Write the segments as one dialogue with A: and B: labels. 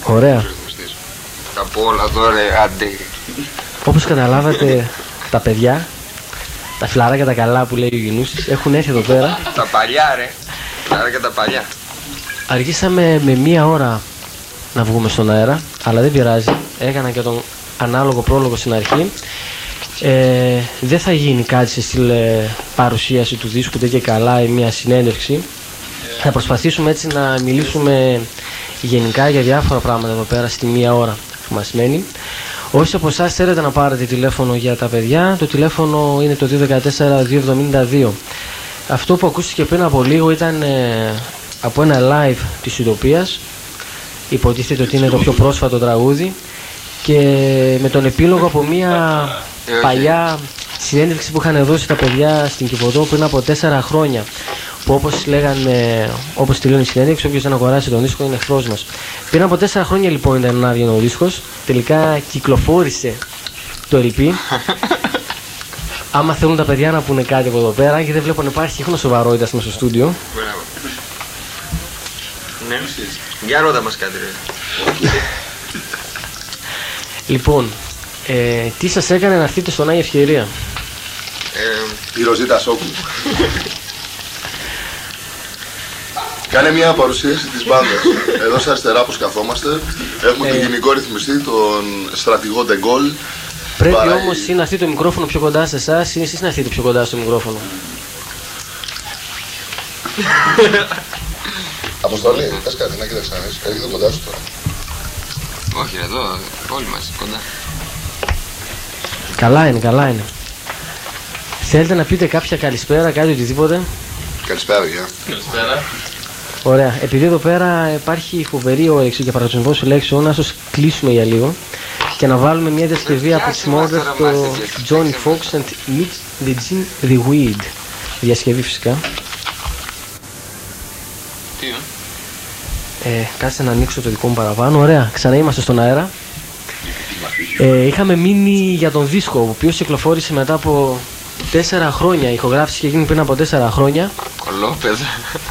A: Ωραία.
B: Θα πω όλα τώρα, άντε.
A: Όπως καταλάβατε, τα παιδιά, τα φιλαράκια τα καλά που λέει ο Γιουνούσης, έχουν έρθει εδώ πέρα.
B: Τα παλιά ρε, φιλαράκια τα παλιά.
A: Αργήσαμε με 1 ώρα να βγούμε στον αέρα, αλλά δεν πειράζει. Έκανα και τον ανάλογο πρόλογο στην αρχή. Δεν θα γίνει κάτι σε στυλ παρουσίαση του δίσκου, δεν και καλά, ή μια συνέντευξη. Θα προσπαθήσουμε έτσι να μιλήσουμε γενικά για διάφορα πράγματα εδώ πέρα στη 1 ώρα που μας μένει. Όσοι από εσάς θέλετε να πάρετε τηλέφωνο για τα παιδιά, το τηλέφωνο είναι το 214-272. Αυτό που ακούστηκε πριν από λίγο ήταν από ένα live της Ουτοπίας. Υποτίθεται ότι είναι το πιο πρόσφατο τραγούδι και με τον επίλογο από μια παλιά συνέντευξη που είχαν δώσει τα παιδιά στην Κηφωτό πριν από 4 χρόνια, που όπως λέγανε, όπως τελειώνει η συνέντευξη, όποιος δεν αγοράσει τον δίσκο είναι εχθρός μας. Πριν από 4 χρόνια λοιπόν ήταν να βγει ο δίσκος, τελικά κυκλοφόρησε το LP. Άμα θέλουν τα παιδιά να πούνε κάτι από εδώ πέρα, και δεν βλέπω να υπάρχει ίχνος σοβαρότητας μέσα στο στούντιο.
B: Ναι, για ρώτα μας κάτι ρε.
A: Λοιπόν, τι σας έκανε να έρθετε στον Άγια Ευκαιρία?
C: Η Ροζίτα Σόκου. Κάνε μια παρουσίαση της μπάντας. Εδώ στα αριστερά πως καθόμαστε έχουμε τον γενικό ρυθμιστή, τον στρατηγό Ντεγκόλ.
A: Πρέπει όμως να έρθει το μικρόφωνο πιο κοντά σε εσάς ή εσείς να έρθετε πιο κοντά στο μικρόφωνο?
C: Αποστολή, πες κάτι, να κοίταξε να δεις. Έρχεται κοντά σου τώρα.
B: Όχι εδώ, όλοι μας κοντά.
A: Καλά είναι, καλά είναι. Θέλετε να πείτε κάποια καλησπέρα, κάτι οτιδήποτε?
C: Καλησπέρα, παιδιά.
B: Καλησπέρα.
A: Ωραία. Επειδή εδώ πέρα υπάρχει φοβερή όρεξη για παραγωγισμό λέξεων, να σας κλείσουμε για λίγο και να βάλουμε μια διασκευή από τις Mordor, το Johnny Fox and Meet the Gin the Weed. Διασκευή φυσικά. Κάτσε να ανοίξω το δικό μου παραπάνω. Ωραία, ξανά είμαστε στον αέρα. Είχαμε μείνει για τον δίσκο, ο οποίος κυκλοφόρησε μετά από 4 χρόνια. Η ηχογράφηση είχε γίνει πριν από 4 χρόνια.
B: Κολόπεδα.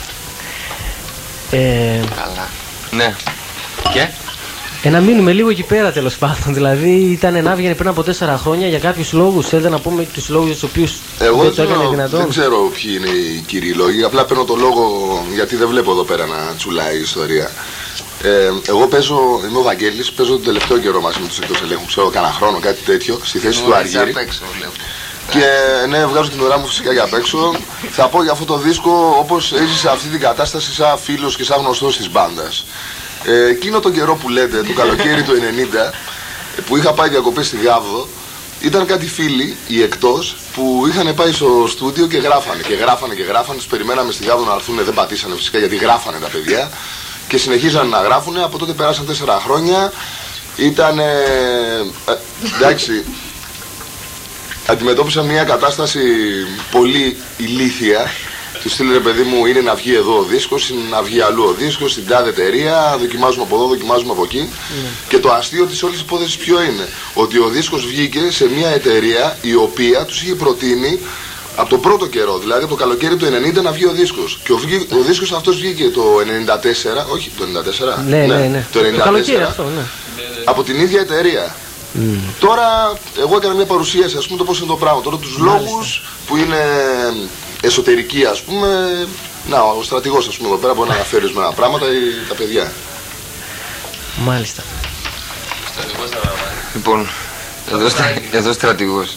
B: Καλά. Ναι. Και?
A: Να μείνουμε λίγο εκεί πέρα τέλος πάντων. Δηλαδή ήταν να βγαίνει πριν από 4 χρόνια για κάποιους λόγους. Θέλετε να πούμε τους λόγους για τους οποίους δεν το έκανε δυνατόν?
C: Δεν ξέρω ποιοι είναι οι κύριοι λόγοι. Απλά παίρνω το λόγο γιατί δεν βλέπω εδώ πέρα να τσουλάει η ιστορία. Εγώ είμαι ο Βαγγέλης, παίζω τον τελευταίο καιρό μαζί με τους εκτός ελέγχου. Ξέρω κανένα χρόνο, κάτι τέτοιο, στη θέση του Αργύρη. Και ναι, βγάζω την ουρά μου φυσικά για απ' έξω. Θα πω για αυτό το δίσκο όπως έζησα αυτή την κατάσταση σαν φίλος και σαν γνωστός της μπάντας. Εκείνο τον καιρό που λέτε, το καλοκαίρι του 90, που είχα πάει διακοπές στη Γάβδο, ήταν κάτι φίλοι, οι εκτός, που είχαν πάει στο στούντιο και γράφανε. Τους περιμέναμε στη Γάβδο να έρθουν, δεν πατήσανε φυσικά γιατί γράφανε τα παιδιά. Και συνεχίζαν να γράφουνε, από τότε περάσαν 4 χρόνια. Ήταν εντάξει, αντιμετώπισαν μια κατάσταση πολύ ηλίθια. Του στείλε ρε παιδί μου, είναι να βγει εδώ ο δίσκος, είναι να βγει αλλού ο δίσκος, στην τάδε εταιρεία, δοκιμάζουμε από εδώ, δοκιμάζουμε από εκεί. Και το αστείο της όλης υπόθεσης ποιο είναι? Ότι ο δίσκος βγήκε σε μια εταιρεία η οποία τους είχε προτείνει από το πρώτο καιρό, δηλαδή από το καλοκαίρι του 90 να βγει ο δίσκος. Και ο δίσκος αυτός βγήκε το 94, όχι το 94,
A: ναι.
C: Το 94,
A: καλοκαίρι αυτό, ναι.
C: Από την ίδια εταιρεία. Τώρα, εγώ έκανα μια παρουσίαση, ας πούμε, το πώς είναι το πράγμα. Τώρα τους λόγους που είναι εσωτερικοί, ας πούμε, να, ο στρατηγός, ας πούμε, εδώ πέρα μπορεί να αναφέρει ορισμένα πράγματα ή τα παιδιά.
A: Μάλιστα.
B: Λοιπόν, εδώ στρατηγός.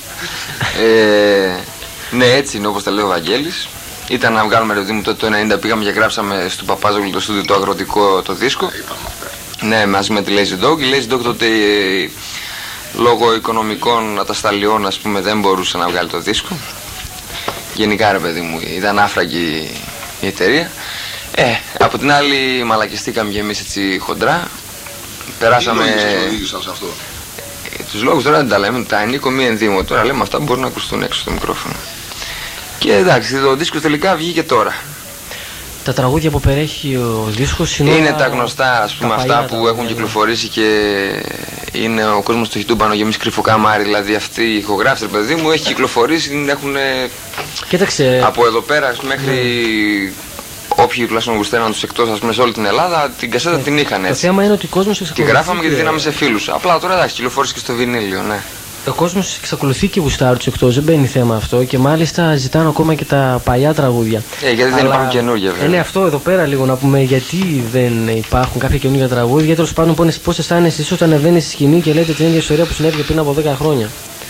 B: Ναι, έτσι είναι όπως τα λέει ο Βαγγέλης. Ήταν να βγάλουμε ρε μου το 90, πήγαμε και γράψαμε στο Παπάζογλου το στούντιο το αγροτικό το δίσκο. Ναι, μαζί με τη Lazy Dog. Η Lazy Dog τότε λόγω οικονομικών ατασταλιών, ας πούμε, δεν μπορούσε να βγάλει το δίσκο. Γενικά ρε παιδί μου, ήταν άφραγη η εταιρεία. Από την άλλη μαλακιστήκαμε και εμείς έτσι χοντρά. Περάσαμε...
C: Τι λόγους οδήγησαν σε αυτό?
B: Τους λόγους τώρα δεν τα λέμε, τα ενίκω μη ενδύμω. Τώρα λέμε αυτά που μπορούν να ακουστούν έξω στο μικρόφωνο. Και εντάξει, το δίσκο τελικά βγήκε τώρα.
A: Τα τραγούδια που περιέχει ο δίσκος
B: είναι τα γνωστά, ας πούμε, αυτά που έχουν κυκλοφορήσει και είναι ο κόσμος του χιτούμπανο και εμείς κρυφοκάμαροι. Δηλαδή αυτή η ηχογράφηση, παιδί μου, έχει κυκλοφορήσει, έχουν από εδώ πέρα μέχρι όποιοι τουλάχιστον γουστέραν τους εκτός, ας πούμε, σε όλη την Ελλάδα, την κασέτα την είχαν έτσι.
A: Το θέμα είναι ότι ο κόσμος εξακολουθεί.
B: Τη γράφαμε και τη δίναμε σε φίλους. Απλά τώρα εντάξει, κυκλοφόρησε και στο βινίλιο, ναι.
A: Ο κόσμος εξακολουθεί και γουστάρει τους εκτός, δεν μπαίνει θέμα αυτό και μάλιστα ζητάνε ακόμα και τα παλιά τραγούδια.
B: Γιατί δεν υπάρχουν καινούργια, βέβαια.
A: Είναι αυτό εδώ πέρα λίγο να πούμε γιατί δεν υπάρχουν κάποια καινούργια τραγούδια. Τέλος πάντων, πώς αισθάνεσαι εσείς όταν ανεβαίνεις στη σκηνή και λέτε την ίδια ιστορία που συνέβη πριν από 10 χρόνια.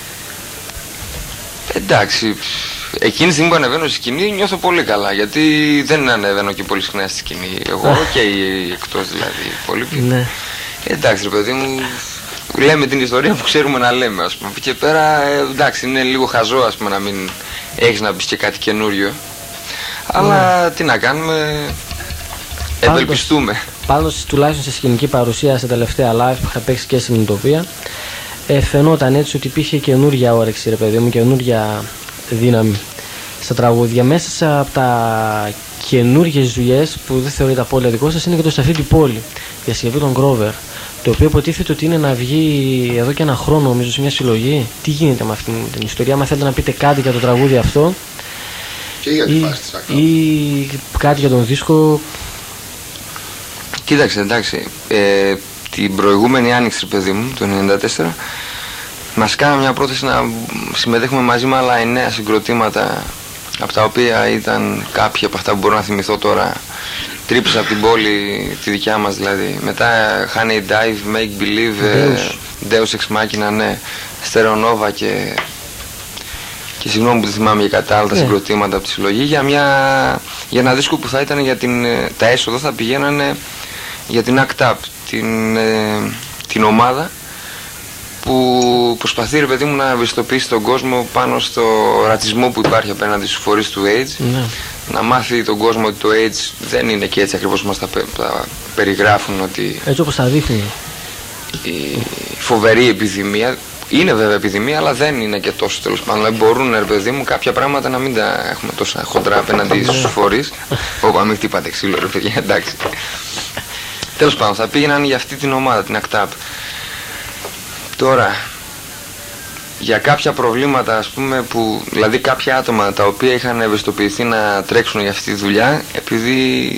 B: Εντάξει, εκείνη τη στιγμή που ανεβαίνω στη σκηνή νιώθω πολύ καλά. Γιατί δεν ανεβαίνω και πολύ συχνά στη σκηνή. Εγώ και οι εκτός δηλαδή. Πολύ πιο.
A: Ναι.
B: Εντάξει, ρε παιδί μου. Λέμε την ιστορία που ξέρουμε να λέμε, ας πούμε. Και πέρα, εντάξει, είναι λίγο χαζό, ας πούμε, να μην έχεις να πεις και κάτι καινούριο. Αλλά τι να κάνουμε, ευελπιστούμε.
A: Πάντως, τουλάχιστον σε σκηνική παρουσία, σε τελευταία live που είχα παίξει και στην Ουτοπία, φαινόταν έτσι ότι υπήρχε καινούργια όρεξη, ρε παιδί μου, καινούργια δύναμη στα τραγούδια. Μέσα από τα καινούργιες δουλειές που δεν θεωρείται απόλυτα δικό σας είναι και το «Σε αυτή την πόλη», διασκευή των Grover. Το οποίο υποτίθεται ότι είναι να βγει εδώ και ένα χρόνο, νομίζω, σε μια συλλογή. Τι γίνεται με αυτήν την ιστορία, άμα θέλετε να πείτε κάτι για το τραγούδι αυτό.
C: Και για τη φάση της Ακτάπ.
A: Ή κάτι για τον δίσκο.
B: Κοίταξε, εντάξει. Την προηγούμενη άνοιξη, παιδί μου, το 1994, μας κάναμε μια πρόθεση να συμμετέχουμε μαζί με άλλα 9 συγκροτήματα, από τα οποία ήταν κάποια από αυτά που μπορώ να θυμηθώ τώρα. Τρύπες από την πόλη, τη δικιά μας δηλαδή. Μετά Honey Dive, Make Believe, Deus Ex Machina, ναι, Stereo Nova και συγγνώμη που δεν θυμάμαι για κάτι άλλα τα συγκροτήματα από τη συλλογή, για ένα δίσκο που θα ήταν για τα έσοδα θα πηγαίνανε για την ACT UP, την ομάδα που προσπαθεί, ρε παιδί μου, να ευαισθητοποιήσει τον κόσμο πάνω στο ρατσισμό που υπάρχει απέναντι στους φορείς του AIDS.
A: Ναι.
B: Να μάθει τον κόσμο ότι το AIDS δεν είναι και έτσι ακριβώς μας τα περιγράφουν, ότι
A: έτσι όπως τα δείχνει.
B: η φοβερή επιδημία είναι βέβαια επιδημία, αλλά δεν είναι και τόσο, τέλος πάντων. Δηλαδή μπορούν, ρε παιδί μου, κάποια πράγματα να μην τα έχουμε τόσα χοντρά απέναντι στους φορείς. Όπα, μην χτυπάτε ξύλο, ρε παιδιά, εντάξει. Τέλος πάντων, θα πήγαιναν για αυτή την ομάδα, την ACT UP. Τώρα, για κάποια προβλήματα, ας πούμε, δηλαδή κάποια άτομα τα οποία είχαν ευαισθητοποιηθεί να τρέξουν για αυτή τη δουλειά, επειδή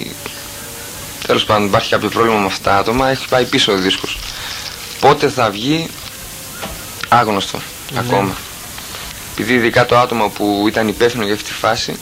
B: τέλος πάντων υπάρχει κάποιο πρόβλημα με αυτά τα άτομα, έχει πάει πίσω ο δίσκος. Πότε θα βγει, άγνωστο ακόμα. Επειδή ειδικά το άτομο που ήταν υπεύθυνο για αυτή τη φάση,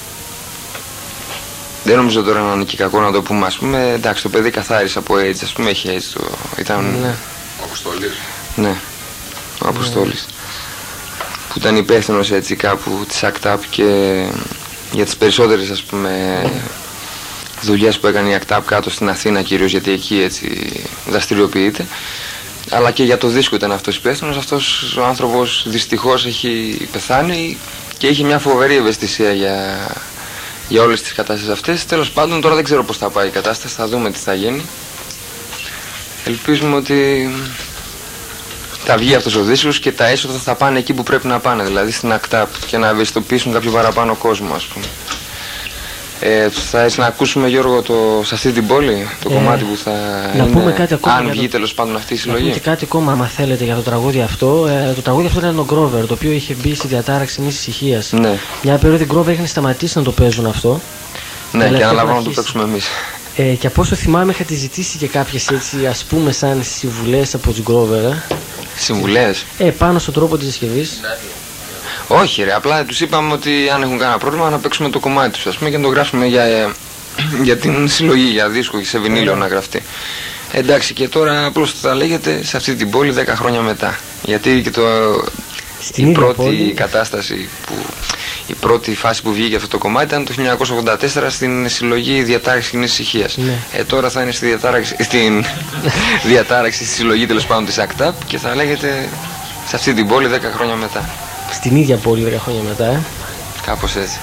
B: δεν νομίζω τώρα να είναι και κακό να το πούμε, ας πούμε, εντάξει, το παιδί καθάρισε από AIDS, ας πούμε, έχει AIDS, ήταν...
C: Ναι. Ο Αποστόλης.
B: Ναι, ο Αποστόλης. Που ήταν υπεύθυνος έτσι κάπου της ACT UP και για τις περισσότερες, ας πούμε, δουλειές που έκανε η ACT UP κάτω στην Αθήνα κυρίως, γιατί εκεί έτσι δραστηριοποιείται. Αλλά και για το δίσκο ήταν αυτός υπεύθυνος. Αυτός ο άνθρωπος δυστυχώς έχει πεθάνει και είχε μια φοβερή ευαισθησία για όλες τις κατάστασεις αυτές. Τέλος πάντων, τώρα δεν ξέρω πώς θα πάει η κατάσταση, θα δούμε τι θα γίνει. Ελπίζουμε ότι θα βγει αυτός ο δίσκος και τα έσοδα θα πάνε εκεί που πρέπει να πάνε, δηλαδή στην ACT UP, και να ευαισθητοποιήσουν κάποιο παραπάνω κόσμο, ας πούμε. Θα έτσι να ακούσουμε, Γιώργο, σε αυτή την πόλη, το κομμάτι που θα είναι,
A: πούμε κάτι ακόμα,
B: αν βγει τέλος πάντων αυτή η συλλογή.
A: Να πούμε και κάτι ακόμα, άμα θέλετε, για το τραγούδι αυτό. Το τραγούδι αυτό ήταν το Grover, το οποίο είχε μπει στη διατάραξη μιας ησυχίας.
B: Ναι.
A: Μια περίοδο οι Grover είχαν σταματήσει να το παίζουν αυτό.
B: Ναι, και αναλαμβάνω να το παίξουμε εμείς.
A: Και από όσο θυμάμαι, είχατε ζητήσει και κάποιες έτσι, ας πούμε, σαν συμβουλές από τους Grover.
B: Συμβουλές?
A: Πάνω στον τρόπο της συσκευής.
B: Όχι, ρε, απλά τους είπαμε ότι αν έχουν κανένα πρόβλημα να παίξουμε το κομμάτι τους, ας πούμε, και να το γράψουμε για την συλλογή, για δίσκο και σε βινίλιο να γραφτεί. Εντάξει, και τώρα απλώς θα λέγεται σε αυτή την πόλη 10 χρόνια μετά. Γιατί και η πρώτη πόλη κατάσταση, η πρώτη φάση που βγήκε αυτό το κομμάτι ήταν το 1984 στην συλλογή Διατάραξη Κοινής Ησυχίας.
A: Ναι.
B: Τώρα θα είναι στην διατάραξη στη συλλογή, τέλος πάντων, της ACT UP, και θα λέγεται σε αυτή την πόλη 10 χρόνια μετά.
A: Στην ίδια πόλη 10 χρόνια μετά,
B: Κάπως έτσι.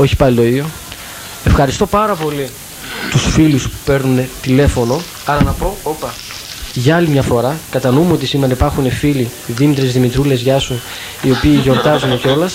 A: όχι πάλι το ίδιο. Ευχαριστώ πάρα πολύ τους φίλους που παίρνουν τηλέφωνο. Άρα να πω, για άλλη μια φορά, κατανοούμε ότι σήμερα υπάρχουν φίλοι, Δήμητρες, Δημητρούλες, γεια σου, οι οποίοι γιορτάζουν κιόλας.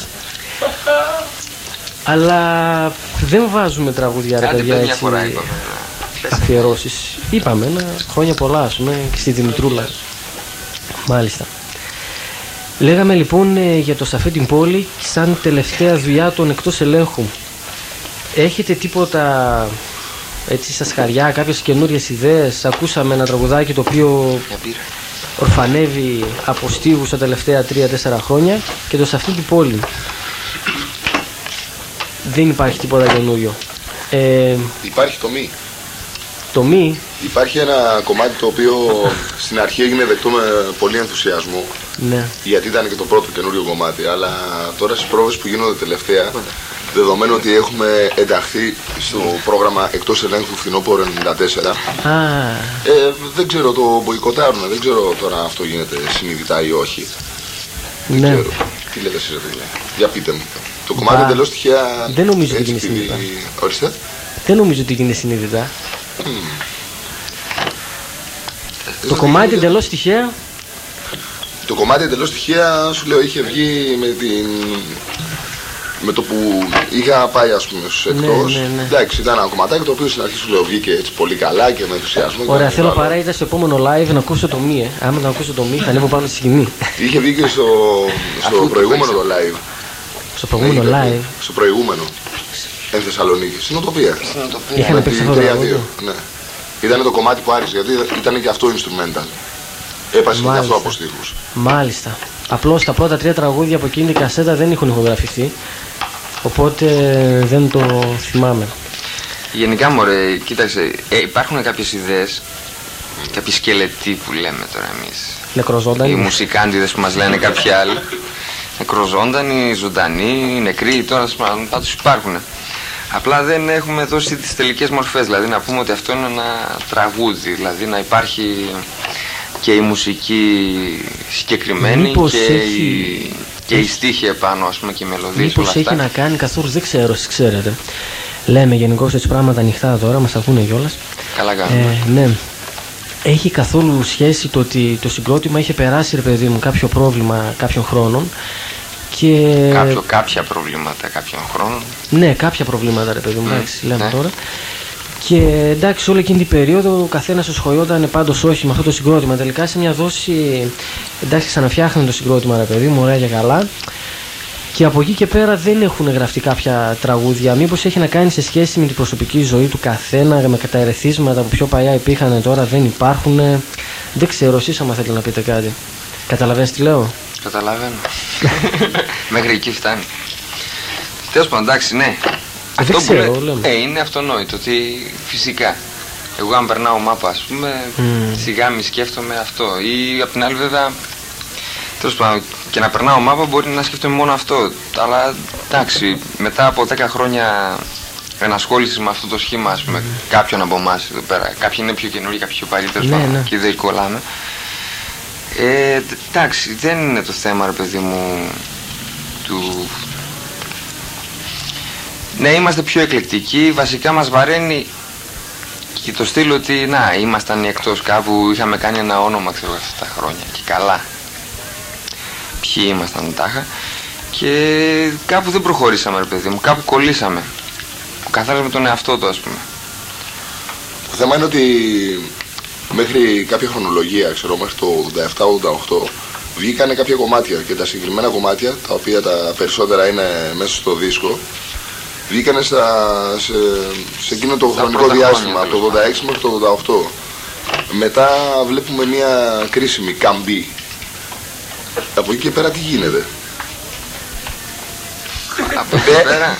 A: Αλλά δεν βάζουμε τραγούδια, ρε παιδιά, έτσι, αφιερώσεις. Είπαμε ένα χρόνια πολλά, ας πούμε, και στη Δημητρούλα. Μάλιστα. Λέγαμε λοιπόν για το Σαφέ την Πόλη σαν τελευταία δουλειά των Εκτός Ελέγχου. Έχετε τίποτα έτσι στα σκαριά, κάποιες καινούριες ιδέες? Ακούσαμε ένα τραγουδάκι το οποίο ορφανεύει από στίχους τα τελευταία 3-4 χρόνια και το Σαφέ την Πόλη. Δεν υπάρχει τίποτα καινούριο.
C: Υπάρχει το μη.
A: Το μη.
C: Υπάρχει ένα κομμάτι το οποίο στην αρχή έγινε δεκτό με πολύ ενθουσιασμό.
A: Ναι.
C: Γιατί ήταν και το πρώτο καινούριο κομμάτι. Αλλά τώρα στις πρόβες που γίνονται τελευταία, δεδομένου ότι έχουμε ενταχθεί στο πρόγραμμα Εκτός Ελέγχου Φθινόπωρο 94, δεν ξέρω, το μποϊκοτάρουν. Δεν ξέρω τώρα αν αυτό γίνεται συνειδητά ή όχι.
A: Ναι.
C: Δεν ξέρω. Τι λέτε εσείς, για πείτε μου. Το κομμάτι εντελώς τυχαία.
A: Δεν νομίζω ότι είναι συνειδητά.
C: Ορίστε.
A: Δεν νομίζω ότι είναι συνειδητά. Το κομμάτι εντελώς τυχαία.
C: Το κομμάτι εντελώς τυχαία, σου λέω, είχε βγει με το που είχα πάει, ας πούμε, στους Εκτός.
A: Ναι.
C: Εντάξει, ήταν ένα κομματάκι το οποίο στην αρχή, σου λέω, βγήκε έτσι πολύ καλά και με ενθουσιασμό.
A: Ωραία, θέλω παρά στο επόμενο live να ακούσω το μη. Άμα να ακούσω το μη, θα ανέβω πάνω στη σκηνή.
C: Είχε βγει και στο προηγούμενο το live.
A: Στο προηγούμενο live.
C: Στο προηγούμενο. Εν Θεσσαλονίκη. Στην Οτοπία.
A: Είχαν παίξει αυτό το τραγούδι.
C: Ναι. Ήταν το κομμάτι που άρεσε, γιατί ήταν και αυτό instrumental. Έπασε και αυτό από στίχους.
A: Μάλιστα. Απλώς τα πρώτα 3 τραγούδια από εκείνη την κασέτα δεν έχουν ηχογραφηθεί. Οπότε δεν το θυμάμαι.
B: Γενικά, μωρέ, κοίταξε, υπάρχουν κάποιες ιδέες, κάποιοι σκελετοί που λέμε τώρα εμείς.
A: Νεκροζώντανοι.
B: Οι μουσικάντιδες που μας λένε κάποιοι άλλοι. Νεκροζώντανοι, ζωντανοί, νεκροί, τώρα πάντως υπάρχουν. Απλά δεν έχουμε δώσει τις τελικές μορφές, δηλαδή να πούμε ότι αυτό είναι ένα τραγούδι, δηλαδή να υπάρχει και η μουσική συγκεκριμένη και η στίχη επάνω, ας πούμε, και οι μελωδίες.
A: Μήπως έχει να κάνει καθόλου, δεν ξέρω, εσείς ξέρετε. Λέμε γενικώς έτσι πράγματα ανοιχτά τώρα, μας ακούνε κιόλας. Καλά κάνουμε. Ναι. Έχει καθόλου σχέση το ότι το συγκρότημα είχε περάσει, ρε παιδί μου, κάποιο πρόβλημα κάποιων χρόνων και...
B: Κάποια προβλήματα κάποιων χρόνων.
A: Ναι, κάποια προβλήματα, ρε παιδί μου, εντάξει, λέμε τώρα. Και εντάξει, όλη εκείνη την περίοδο ο καθένας ασχολιόταν πάντως όχι με αυτό το συγκρότημα. Τελικά σε μια δόση, εντάξει, ξαναφτιάχνουν το συγκρότημα, ρε παιδί μου, ωραία και καλά. Και από εκεί και πέρα δεν έχουν γραφτεί κάποια τραγούδια. Μήπως έχει να κάνει σε σχέση με την προσωπική ζωή του καθένα, με τα ερεθίσματα που πιο παλιά υπήρχαν, τώρα δεν υπάρχουν. Δεν ξέρω, εσείς άμα θέλετε να πείτε κάτι. Καταλαβαίνεις τι λέω?
B: Καταλαβαίνω. Μέχρι εκεί φτάνει. Τέλος πάντων, εντάξει, ναι. Αυτό που είναι αυτονόητο, ότι φυσικά εγώ αν περνάω μάπα, ας πούμε, σιγά μη σκέφτομαι αυτό. Ή απ' την άλλη, βέβαια, τέλος πάντων, και να περνάω μάπα μπορεί να σκέφτομαι μόνο αυτό. Αλλά εντάξει, μετά από 10 χρόνια ενασχόληση με αυτό το σχήμα, ας πούμε, κάποιον από εμάς εδώ πέρα, κάποιοι είναι πιο καινούργοι, κάποιοι πιο παλιοί, τέλος πάντων, και δεν κολλάμε. Εντάξει, δεν είναι το θέμα, ρε παιδί μου, του... Ναι, είμαστε πιο εκλεκτικοί, βασικά μας βαραίνει και το στυλ ότι, να, ήμασταν εκτός κάπου, είχαμε κάνει ένα όνομα, ξέρω, αυτά τα χρόνια και καλά. Ποιοι ήμασταν τάχα και κάπου δεν προχωρήσαμε, ρε παιδί μου, κάπου κολλήσαμε. Ο καθένας με τον εαυτό του, ας πούμε.
C: Το θέμα είναι ότι μέχρι κάποια χρονολογία, ξέρω, μέχρι το 87-88 βγήκανε κάποια κομμάτια και τα συγκεκριμένα κομμάτια, τα οποία τα περισσότερα είναι μέσα στο δίσκο, βγήκανε σε εκείνο το χρονικό διάστημα, από το 86 μέχρι το 88. Μετά βλέπουμε μια κρίσιμη καμπή. Από εκεί και πέρα τι γίνεται?
B: Από εκεί και πέρα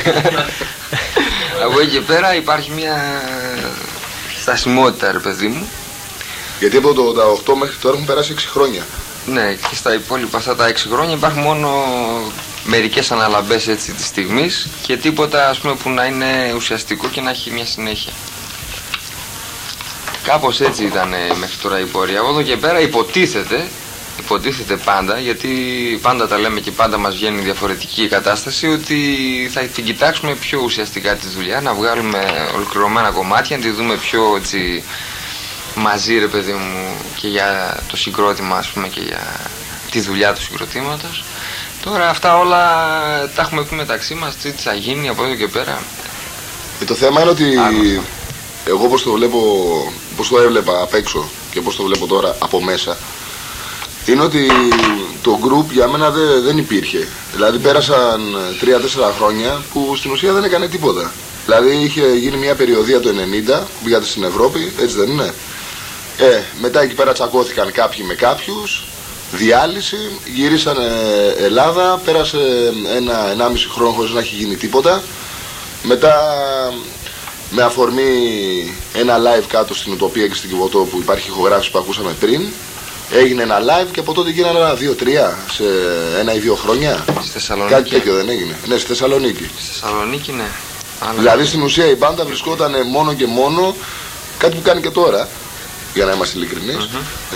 B: από εκεί και πέρα υπάρχει μια στασιμότητα, ρε παιδί μου.
C: Γιατί από το 88 μέχρι τώρα έχουν περάσει 6 χρόνια.
B: Ναι, και στα υπόλοιπα αυτά τα 6 χρόνια υπάρχουν μόνο μερικές αναλαμπές έτσι της στιγμής και τίποτα, ας πούμε, που να είναι ουσιαστικό και να έχει μια συνέχεια. Κάπως έτσι ήταν μέχρι τώρα η πορεία. Από εδώ και πέρα υποτίθεται υποτίθεται πάντα, γιατί πάντα τα λέμε και πάντα μας βγαίνει διαφορετική κατάσταση, ότι θα την κοιτάξουμε πιο ουσιαστικά τη δουλειά, να βγάλουμε ολοκληρωμένα κομμάτια, να τη δούμε πιο έτσι, μαζί ρε παιδί μου, και για το συγκρότημα, ας πούμε, και για τη δουλειά του συγκροτήματος. Τώρα αυτά όλα τα έχουμε πει μεταξύ μας, τι θα γίνει από εδώ και πέρα.
C: Το θέμα είναι ότι εγώ πώς το βλέπω, πώς το έβλεπα απ' έξω και πώς το βλέπω τώρα από μέσα, είναι ότι το group για μένα δεν υπήρχε. Δηλαδή πέρασαν 3-4 χρόνια που στην ουσία δεν έκανε τίποτα. Δηλαδή είχε γίνει μια περιοδία το 90 που πήγατε στην Ευρώπη, έτσι δεν είναι? Μετά εκεί πέρα τσακώθηκαν κάποιοι με κάποιους, διάλυση, γυρίσαν Ελλάδα, πέρασε 1,5 χρόνο χωρίς να έχει γίνει τίποτα. Μετά με αφορμή ένα live κάτω στην Ουτοπία και στην Κιβωτό που υπάρχει ηχογράφηση που ακούσαμε πριν, έγινε ένα live και από τότε γίνανε ένα 2-3 σε 1 ή 2 χρόνια.
B: Στη Θεσσαλονίκη.
C: Κάτι τέτοιο δεν έγινε? Ναι, στη Θεσσαλονίκη.
B: Στη Θεσσαλονίκη, ναι.
C: Δηλαδή στην ουσία η μπάντα βρισκόταν μόνο και μόνο, κάτι που κάνει και τώρα, για να είμαστε ειλικρινείς,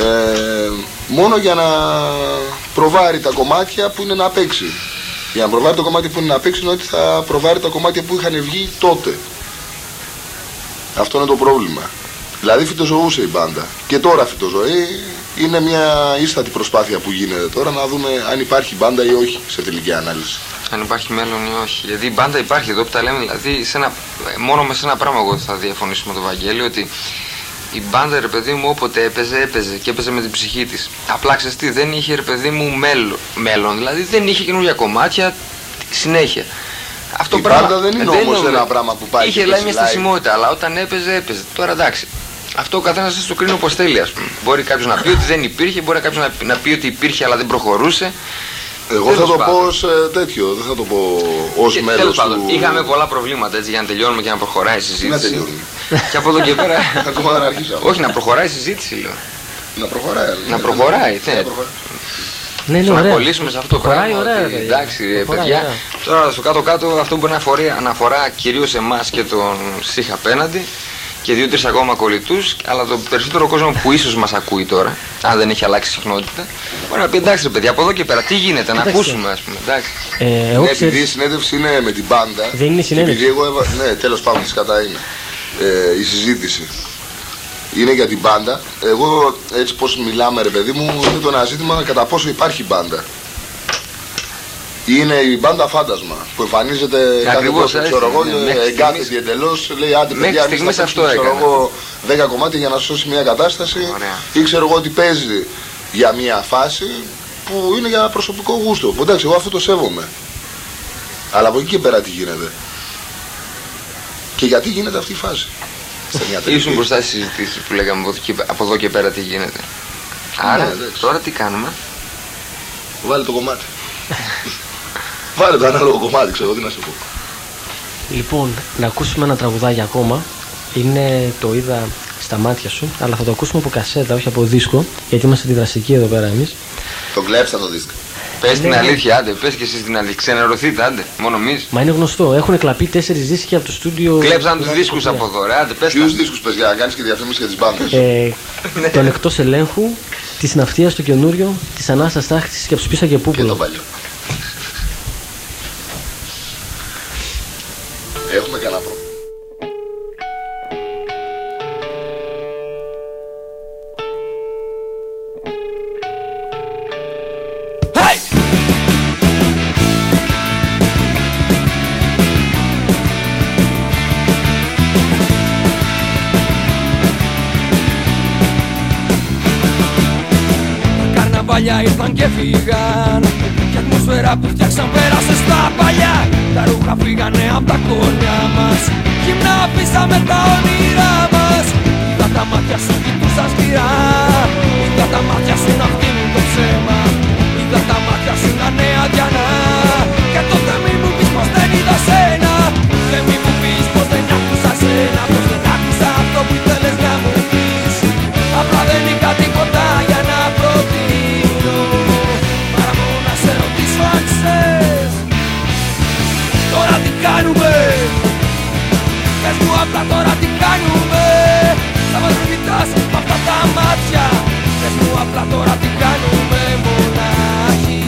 C: μόνο για να προβάρει τα κομμάτια που είναι να παίξει. Για να προβάρει το κομμάτι που είναι να παίξει είναι ότι θα προβάρει τα κομμάτια που είχαν βγει τότε. Αυτό είναι το πρόβλημα. Δηλαδή φυτοζωούσε η μπάντα. Και τώρα φυτοζωεί. Είναι μια ίστατη προσπάθεια που γίνεται τώρα να δούμε αν υπάρχει μπάντα ή όχι σε τελική ανάλυση.
B: Αν υπάρχει μέλλον ή όχι. Γιατί η μπάντα υπάρχει εδώ που τα λέμε, δηλαδή μόνο με σε ένα πράγμα εγώ θα διαφωνήσω με τον Βαγγέλη, ότι η μπάντα, ρε παιδί μου, όποτε έπαιζε και έπαιζε με την ψυχή της. Απλά ξέρεις τι, δεν είχε, ρε παιδί μου, μέλλον. Δηλαδή δεν είχε καινούργια κομμάτια συνέχεια. Αυτό
C: η μπάντα δεν είναι όμως ένα πράγμα που πάει.
B: Είχε λέει μια στασιμότητα, αλλά όταν έπαιζε. Τώρα εντάξει. Αυτό ο καθένας το κρίνει όπως θέλει, ας πούμε. Μπορεί κάποιος να πει ότι δεν υπήρχε, μπορεί κάποιος να πει ότι υπήρχε αλλά δεν προχωρούσε.
C: Εγώ θα το πω ως τέτοιο, δεν θα το πω ως μέλος του...
B: Είχαμε πολλά προβλήματα έτσι για να τελειώνουμε και να προχωράει η συζήτηση. Και από εδώ και πέρα... Όχι, να προχωράει η συζήτηση, λέω.
C: Να προχωράει.
B: Να προχωράει,
A: ναι.
B: Να κολλήσουμε σε αυτό το πράγμα. Εντάξει, παιδιά, τώρα στο κάτω-κάτω αυτό μπορεί να αφορά κυρίως εμάς και τον ΣΥΧ απέναντι και 2-3 ακόμα κολλητούς, αλλά το περισσότερο κόσμο που ίσως μας ακούει τώρα, αν δεν έχει αλλάξει συχνότητα, μπορεί να πει εντάξει ρε παιδιά, από εδώ και πέρα τι γίνεται, να ακούσουμε, ας πούμε.
C: Ναι, επειδή η συνέντευξη είναι με την μπάντα.
A: Δεν είναι συνέντευξη.
C: Ναι, τέλος πάντων, τι κατά είναι. Η συζήτηση είναι για την μπάντα. Εγώ έτσι πως μιλάμε, ρε παιδί μου, είναι το ένα ζήτημα κατά πόσο υπάρχει μπάντα. Είναι η μπάντα φάντασμα που εμφανίζεται κάθε τόσο, ξέρω εγώ, εγκάθετη εντελώς, λέει άντε παιδιά, εμείς θα παίξουμε, ξέρω εγώ, 10 κομμάτια για να σώσει μια κατάσταση. Ή ξέρω εγώ ότι παίζει για μια φάση που είναι για προσωπικό γούστο. Εντάξει, εγώ αυτό το σέβομαι. Αλλά από εκεί και πέρα τι γίνεται. Και γιατί γίνεται αυτή η φάση.
B: Ήσουν μπροστά στις συζητήσεις που λέγαμε από εδώ και πέρα τι γίνεται. Άρα τώρα τι κάνουμε?
C: Βάλε το κομμάτι. Βάλε το ανάλογο κομμάτι, ξέρω τι να σου πω.
A: Λοιπόν, να ακούσουμε ένα τραγουδάκι ακόμα. Είναι το είδα στα μάτια σου, αλλά θα το ακούσουμε από κασέτα, όχι από δίσκο, γιατί είμαστε αντιδραστικοί εδώ πέρα εμείς.
C: Το κλέψα το δίσκο.
B: Πες την αλήθεια, άντε, πες και εσείς την αλήθεια. Ξενερωθείτε, άντε, μόνο εμείς.
A: Μα είναι γνωστό, έχουν κλαπεί 4 δίσκοι από το στούντιο.
B: Κλέψαν τους δίσκους από εδώ, ρε, άντε, πες.
C: Ποιους δίσκους πες για να κάνεις και διαφήμιση για τις μπάντες?
A: Τον εκτός ελέγχου, της ναυτίας το καινούριο, της Ανάστας Τάχτης και από Σπίσα και Πούπουλο.
C: Και το παλιό. Έχουμε κανένα πρόβλημα.
D: Καρναβάλια ήρθαν και φύγαν και ατμόσφαιρα που φτιάξαν πέρασε στα παλιά. Τα ρούχα φύγανε απ' τα κορμιά μας, γυμνά αφήσαμε τα όνειρά μας. Είδα τα μάτια σου κοιτούσαν σκληρά, είδα τα μάτια σου να φτύνουν το ψέμα, είδα τα μάτια σου να είναι αδιανά. Και τότε μη μου πεις πως δεν είδα σένα, και μη μου πεις πως δεν άκουσα σένα, πως δεν άκουσα αυτό που ήθελες να μου πεις. Απλά δεν είχα τίποτα για να προτείνω, παρά μόνο να σε ρωτήσω αν ξέρεις τώρα τι κάνουμε. Πες μου απλά τώρα τι κάνουμε. Θα μας κοιτάς με αυτά τα μάτια. Πες μου απλά τώρα τι κάνουμε μονάχοι.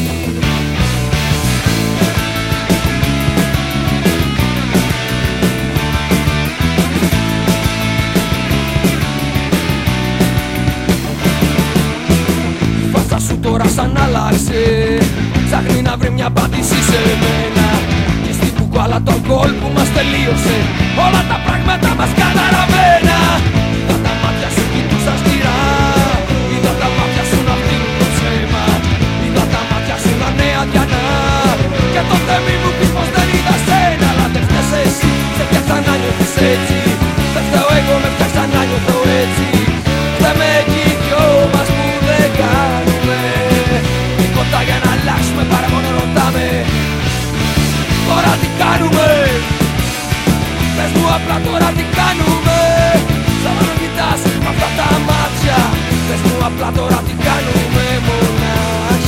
D: Η φάτσα σου τώρα σαν άλλαξε, ψάχνει να βρει μια απάντηση σε μένα. Και στην κουκουάλα το αλκοόλ που μας τελείωσε, όλα τα πράγματα μας καταραμένα. Είδα τα μάτια σου κοιτούσαν σκληρά, είδα τα μάτια σου να φτύνουν το ψέμα, είδα τα μάτια σου να είναι αδιανά. Και τότε μη μου πεις πως δεν είδα σένα, αλλά δεν φταίς εσύ, σε φτιάξα να νιώθεις έτσι. Δεν φταίω εγώ, με φτιάξα να νιώθω έτσι. Φταίμε εκεί οι δυο μας που δεν κάνουμε τίποτα για να αλλάξουμε, παρά μόνο ρωτάμε τώρα τι κάνουμε. Πες μου απλά τώρα τι κάνουμε. Σαν να κοιτάς με αυτά τα μάτια, πες μου απλά τώρα τι κάνουμε μονάχοι.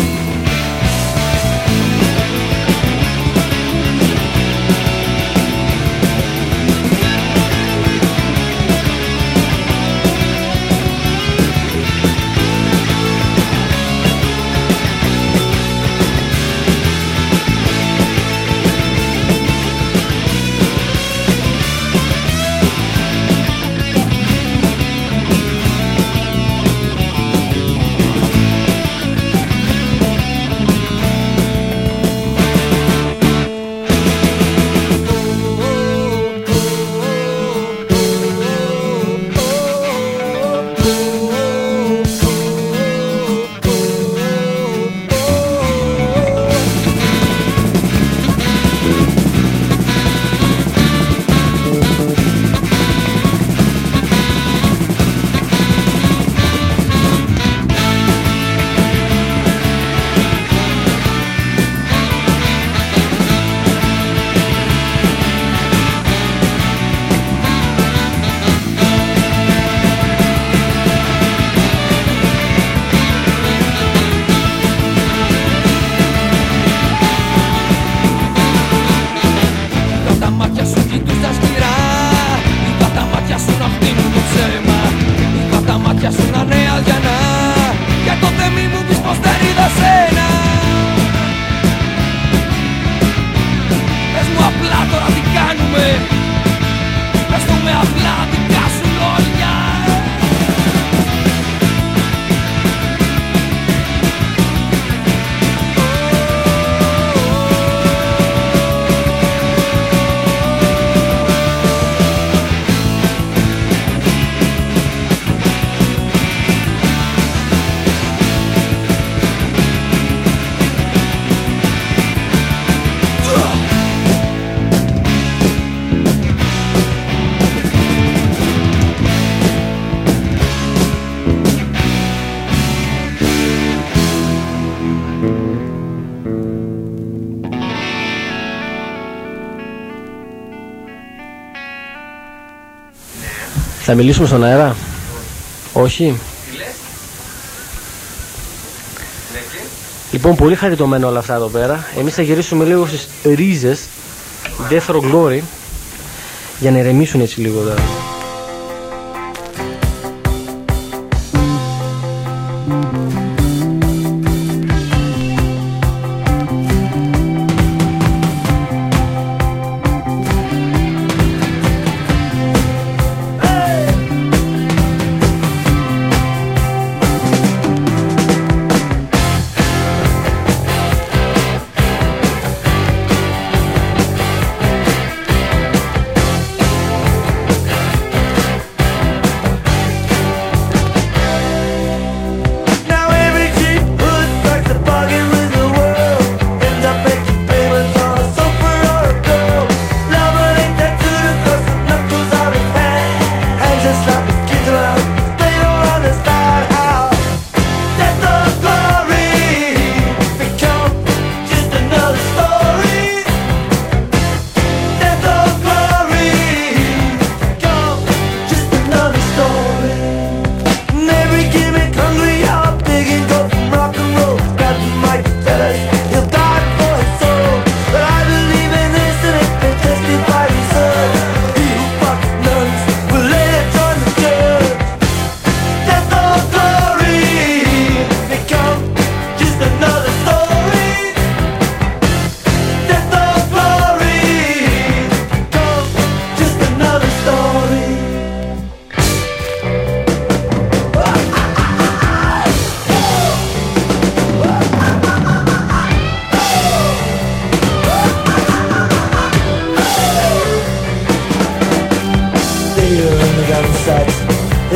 A: Θα μιλήσουμε στον αέρα? Όχι. Λοιπόν, πολύ χαριτωμένο όλα αυτά εδώ πέρα. Εμείς θα γυρίσουμε λίγο στις ρίζες, δεύτερο Glory, για να ηρεμήσουν έτσι λίγο τώρα.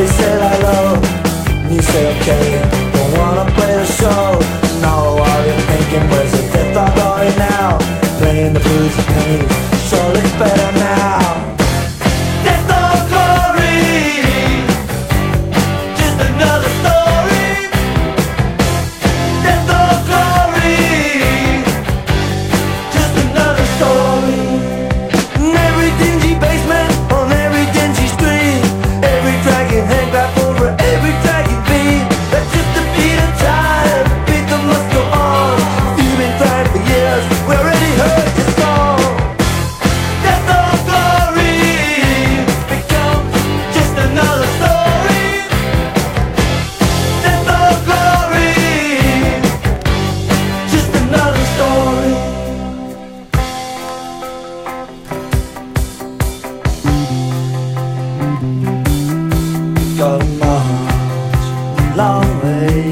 E: They said I love, and you say okay. Don't wanna play the show. No, all you're thinking was a death I got it now. Playing the blues and pain, sure looks better now. Death or glory, just another story. Death or glory, just another story. In every dingy basement, on every dingy street, every dragging head back over every dragging beat. That's just a beat of time, beat that must go on. You've been trying for years, we already heard your song. Death or glory becomes just another story. Death or glory, just another story. Got a much long way,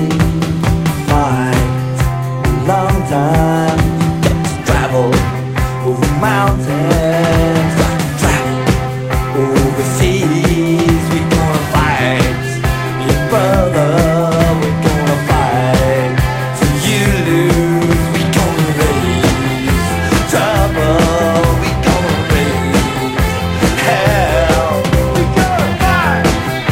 E: might long time. Got to travel over mountains, got to travel overseas. We gonna fight, your brother. We gonna fight till you lose. We gonna raise trouble. We gonna raise hell. We gonna fight.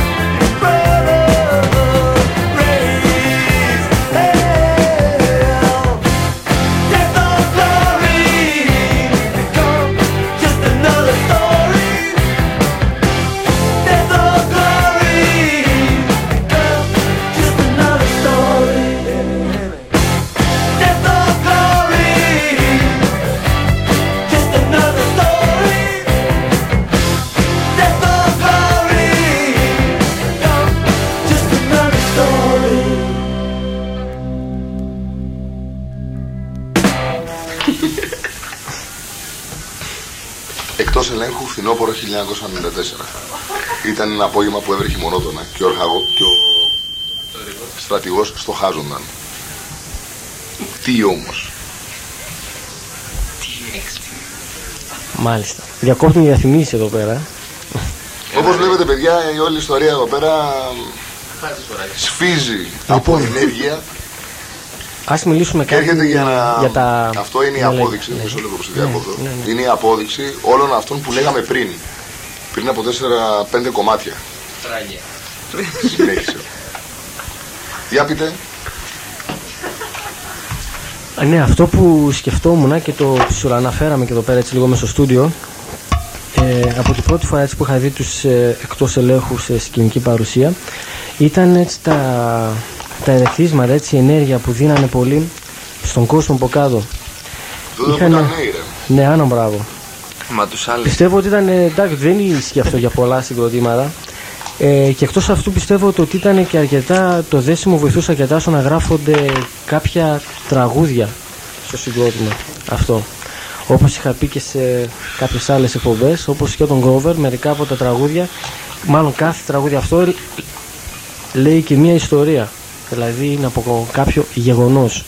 C: Εκτός ελέγχου, φθινόπωρο 1994. Ήταν ένα απόγευμα που έβρεχε μονότονα και ο στρατηγός στοχάζονταν. Τι όμως.
A: Μάλιστα. Διακόπτουν οι διαφημίσεις εδώ πέρα.
C: Όπως βλέπετε παιδιά, η όλη ιστορία εδώ πέρα σφίζει από ενέργεια.
A: Ας μιλήσουμε
C: και
A: κάτι
C: για
A: τα...
C: Αυτό είναι η απόδειξη, μισό λεπτό που σε διακόπτω. Είναι η απόδειξη όλων αυτών που λέγαμε πριν από 4-5 κομμάτια.
B: Τραγία.
C: Συνέχισε. Για πείτε.
A: Ναι, αυτό που σκεφτόμουν και το αναφέραμε και εδώ πέρα έτσι λίγο μέσα στο στούντιο, από την πρώτη φορά έτσι που είχα δει τους εκτός ελέγχου σε σκηνική παρουσία, ήταν έτσι τα ερεθίσματα, έτσι η ενέργεια που δίνανε πολύ στον κόσμο από κάτω. Ναι, άνα μπράβο.
B: Μα τους άλλους.
A: Πιστεύω ότι ήταν, εντάξει, δεν ισχύει αυτό για πολλά συγκροτήματα. Και εκτός αυτού πιστεύω ότι ήταν και αρκετά, το δέσιμο βοηθούσε αρκετά στο να γράφονται κάποια τραγούδια στο συγκρότημα αυτό. Όπως είχα πει και σε κάποιες άλλες εκπομπές, όπως και τον Grover, μερικά από τα τραγούδια, μάλλον κάθε τραγούδι αυτό λέει και μια ιστορία. Δηλαδή είναι από κάποιο γεγονός.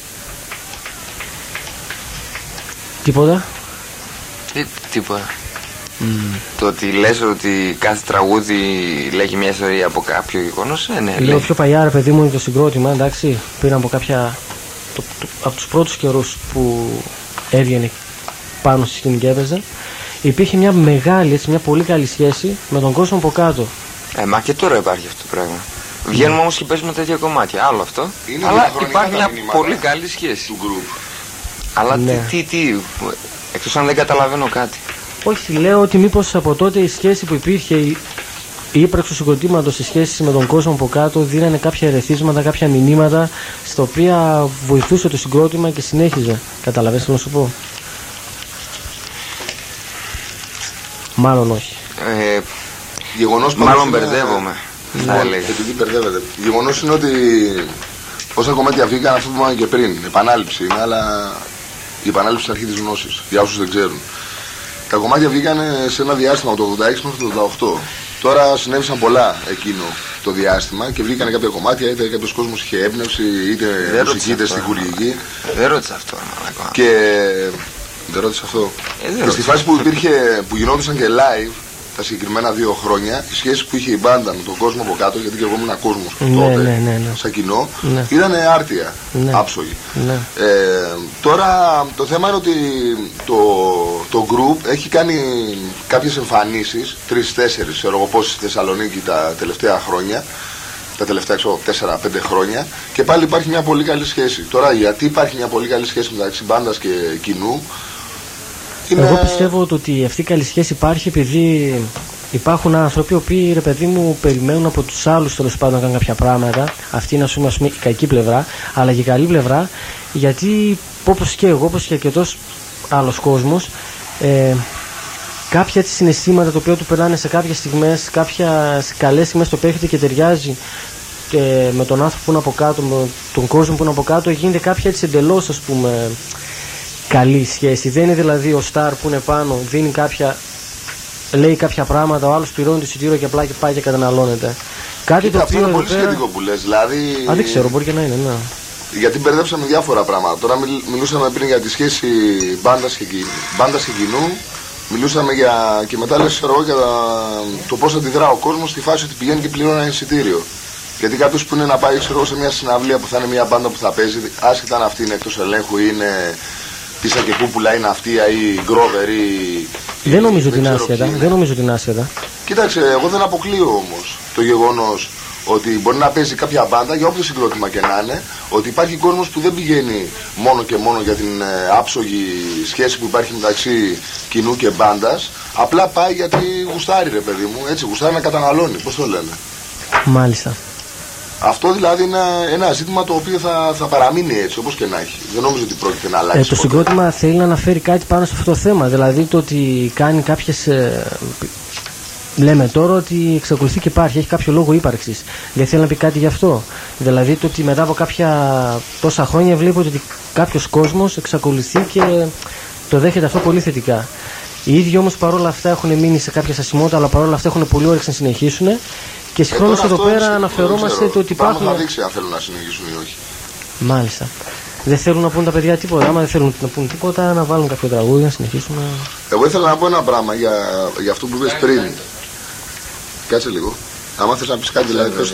A: Τίποτα?
B: Τίποτα. Το ότι λες ότι κάθε τραγούδι λέγει μια ιστορία από κάποιο γεγονός, ναι.
A: Λέω πιο παλιά ρε παιδί μου είναι το συγκρότημα, εντάξει, πριν από κάποια, από τους πρώτους καιρούς που έβγαινε πάνω στη σκηνή και έπαιζε, υπήρχε μια μεγάλη, έτσι, μια πολύ καλή σχέση με τον κόσμο από κάτω.
B: Μα και τώρα υπάρχει αυτό το πράγμα. Βγαίνουμε όμως και παίζουμε τέτοια κομμάτια, άλλο αυτό.
C: Είναι
B: αλλά υπάρχει μια πολύ καλή σχέση
C: του group.
B: Αλλά
A: ναι.
B: τι, εκτός αν δεν καταλαβαίνω κάτι.
A: Όχι, λέω ότι μήπως από τότε η σχέση που υπήρχε, η ύπαρξη του συγκροτήματος σε σχέση με τον κόσμο από κάτω δίνανε κάποια ερεθίσματα, κάποια μηνύματα στα οποία βοηθούσε το συγκρότημα και συνέχιζε. Καταλαβαίνεις τι να σου πω? Μάλλον όχι.
C: Γεγονός
B: μάλλον μπερδεύομαι. Θα έλεγα.
C: Επειδή μπερδεύεται. Γεγονός είναι ότι όσα κομμάτια βγήκαν, αυτό που είπαμε και πριν, επανάληψη είναι, αλλά η επανάληψη είναι αρχή της γνώσης, για όσους δεν ξέρουν. Τα κομμάτια βγήκαν σε ένα διάστημα από το 86 μέχρι το 88. Τώρα συνέβησαν πολλά εκείνο το διάστημα και βγήκαν κάποια κομμάτια, είτε κάποιος κόσμος είχε έμπνευση, είτε μουσική, είτε στιχουργική.
B: Δεν ρώτησα αυτό.
C: Και δεν ρώτησα αυτό. Και στη φάση που υπήρχε, που γινόντουσαν και live τα συγκεκριμένα 2 χρόνια, η σχέση που είχε η μπάντα με τον κόσμο από κάτω, γιατί και εγώ ήμουν κόσμος τότε,
A: ναι.
C: σαν κοινό,
A: Ναι.
C: ήταν άρτια,
A: Ναι.
C: άψογη.
A: Ναι.
C: Τώρα το θέμα είναι ότι το group έχει κάνει κάποιες εμφανίσεις, 3-4, ξέρω εγώ πόσες στη Θεσσαλονίκη τα τελευταία χρόνια, τα τελευταία 4-5 χρόνια, και πάλι υπάρχει μια πολύ καλή σχέση. Τώρα, γιατί υπάρχει μια πολύ καλή σχέση μεταξύ μπάντας και κοινού,
A: Εγώ πιστεύω ότι αυτή η καλή σχέση υπάρχει επειδή υπάρχουν άνθρωποι οι οποίοι, ρε παιδί μου, περιμένουν από τους άλλους τέλος πάντων να κάνουν κάποια πράγματα. Αυτή είναι, ας πούμε, η κακή πλευρά, αλλά και η καλή πλευρά, γιατί όπως και εγώ, όπως και αρκετός άλλος κόσμος, κάποια έτσι συναισθήματα τα οποία του περνάνε σε κάποιες στιγμές, κάποια καλές στιγμές, το οποίο έρχεται και ταιριάζει με τον άνθρωπο που είναι από κάτω, με τον κόσμο που είναι από κάτω, γίνεται κάποια έτσι εντελώς, ας πούμε, καλή σχέση. Δεν είναι δηλαδή ο στάρ που είναι πάνω, δίνει λέει κάποια πράγματα, ο άλλος πληρώνει το εισιτήριο και απλά και πάει και καταναλώνεται. Κάτι το οποίο
C: είναι πολύ σχετικό που λες, δηλαδή.
A: Δεν ξέρω, μπορεί και να είναι, ναι.
C: Γιατί μπερδέψαμε διάφορα πράγματα. Τώρα μιλούσαμε πριν για τη σχέση μπάντας και κοινού. Μιλούσαμε και μετά λες εγώ για το πώς αντιδρά ο κόσμος στη φάση ότι πηγαίνει και πληρώνει ένα εισιτήριο. Γιατί κάποιος που είναι να πάει σε μια συναυλία που θα είναι μια μπάντα που θα παίζει, άσχετα αν αυτή είναι εκτός ελέγχου ή είναι πίσα και κούπουλα, είναι αυτία ή γκρόβερ ή.
A: Δεν νομίζω ότι είναι άσχετα.
C: Κοίταξε, εγώ δεν αποκλείω όμως το γεγονός ότι μπορεί να παίζει κάποια μπάντα για όποιο συγκρότημα και να είναι, ότι υπάρχει κόσμος που δεν πηγαίνει μόνο και μόνο για την άψογη σχέση που υπάρχει μεταξύ κοινού και μπάντας, απλά πάει γιατί γουστάρει, ρε παιδί μου, έτσι, γουστάρει να καταναλώνει, πώς το λένε.
A: Μάλιστα.
C: Αυτό δηλαδή είναι ένα ζήτημα το οποίο θα παραμείνει έτσι, όπως και να έχει. Δεν νομίζω ότι πρόκειται να αλλάξει.
A: Το συγκρότημα θέλει να αναφέρει κάτι πάνω σε αυτό το θέμα, δηλαδή το ότι κάνει κάποιες. Λέμε τώρα ότι εξακολουθεί και υπάρχει, έχει κάποιο λόγο ύπαρξης. Δεν θέλει να πει κάτι γι' αυτό. Δηλαδή το ότι μετά από τόσα χρόνια βλέπω ότι κάποιος κόσμος εξακολουθεί και το δέχεται αυτό πολύ θετικά. Οι ίδιοι όμως παρόλα αυτά έχουν μείνει σε κάποια στασιμότητα, αλλά παρόλα αυτά έχουν πολύ όρεξη να συνεχίσουν. Και συγχρόνως εδώ πέρα αναφερόμαστε το ότι υπάρχουν.
C: Θα δείξει αν θέλουν να συνεχίσουν ή όχι.
A: Μάλιστα. Δεν θέλουν να πούν τα παιδιά τίποτα. Άμα δεν θέλουν να πούν τίποτα, να βάλουν κάποιο τραγούδι, να συνεχίσουν.
C: Εγώ ήθελα να πω ένα πράγμα για αυτό που είπες πριν. Κάτσε λίγο. Άμα θες να πεις κάτι, δηλαδή πες το.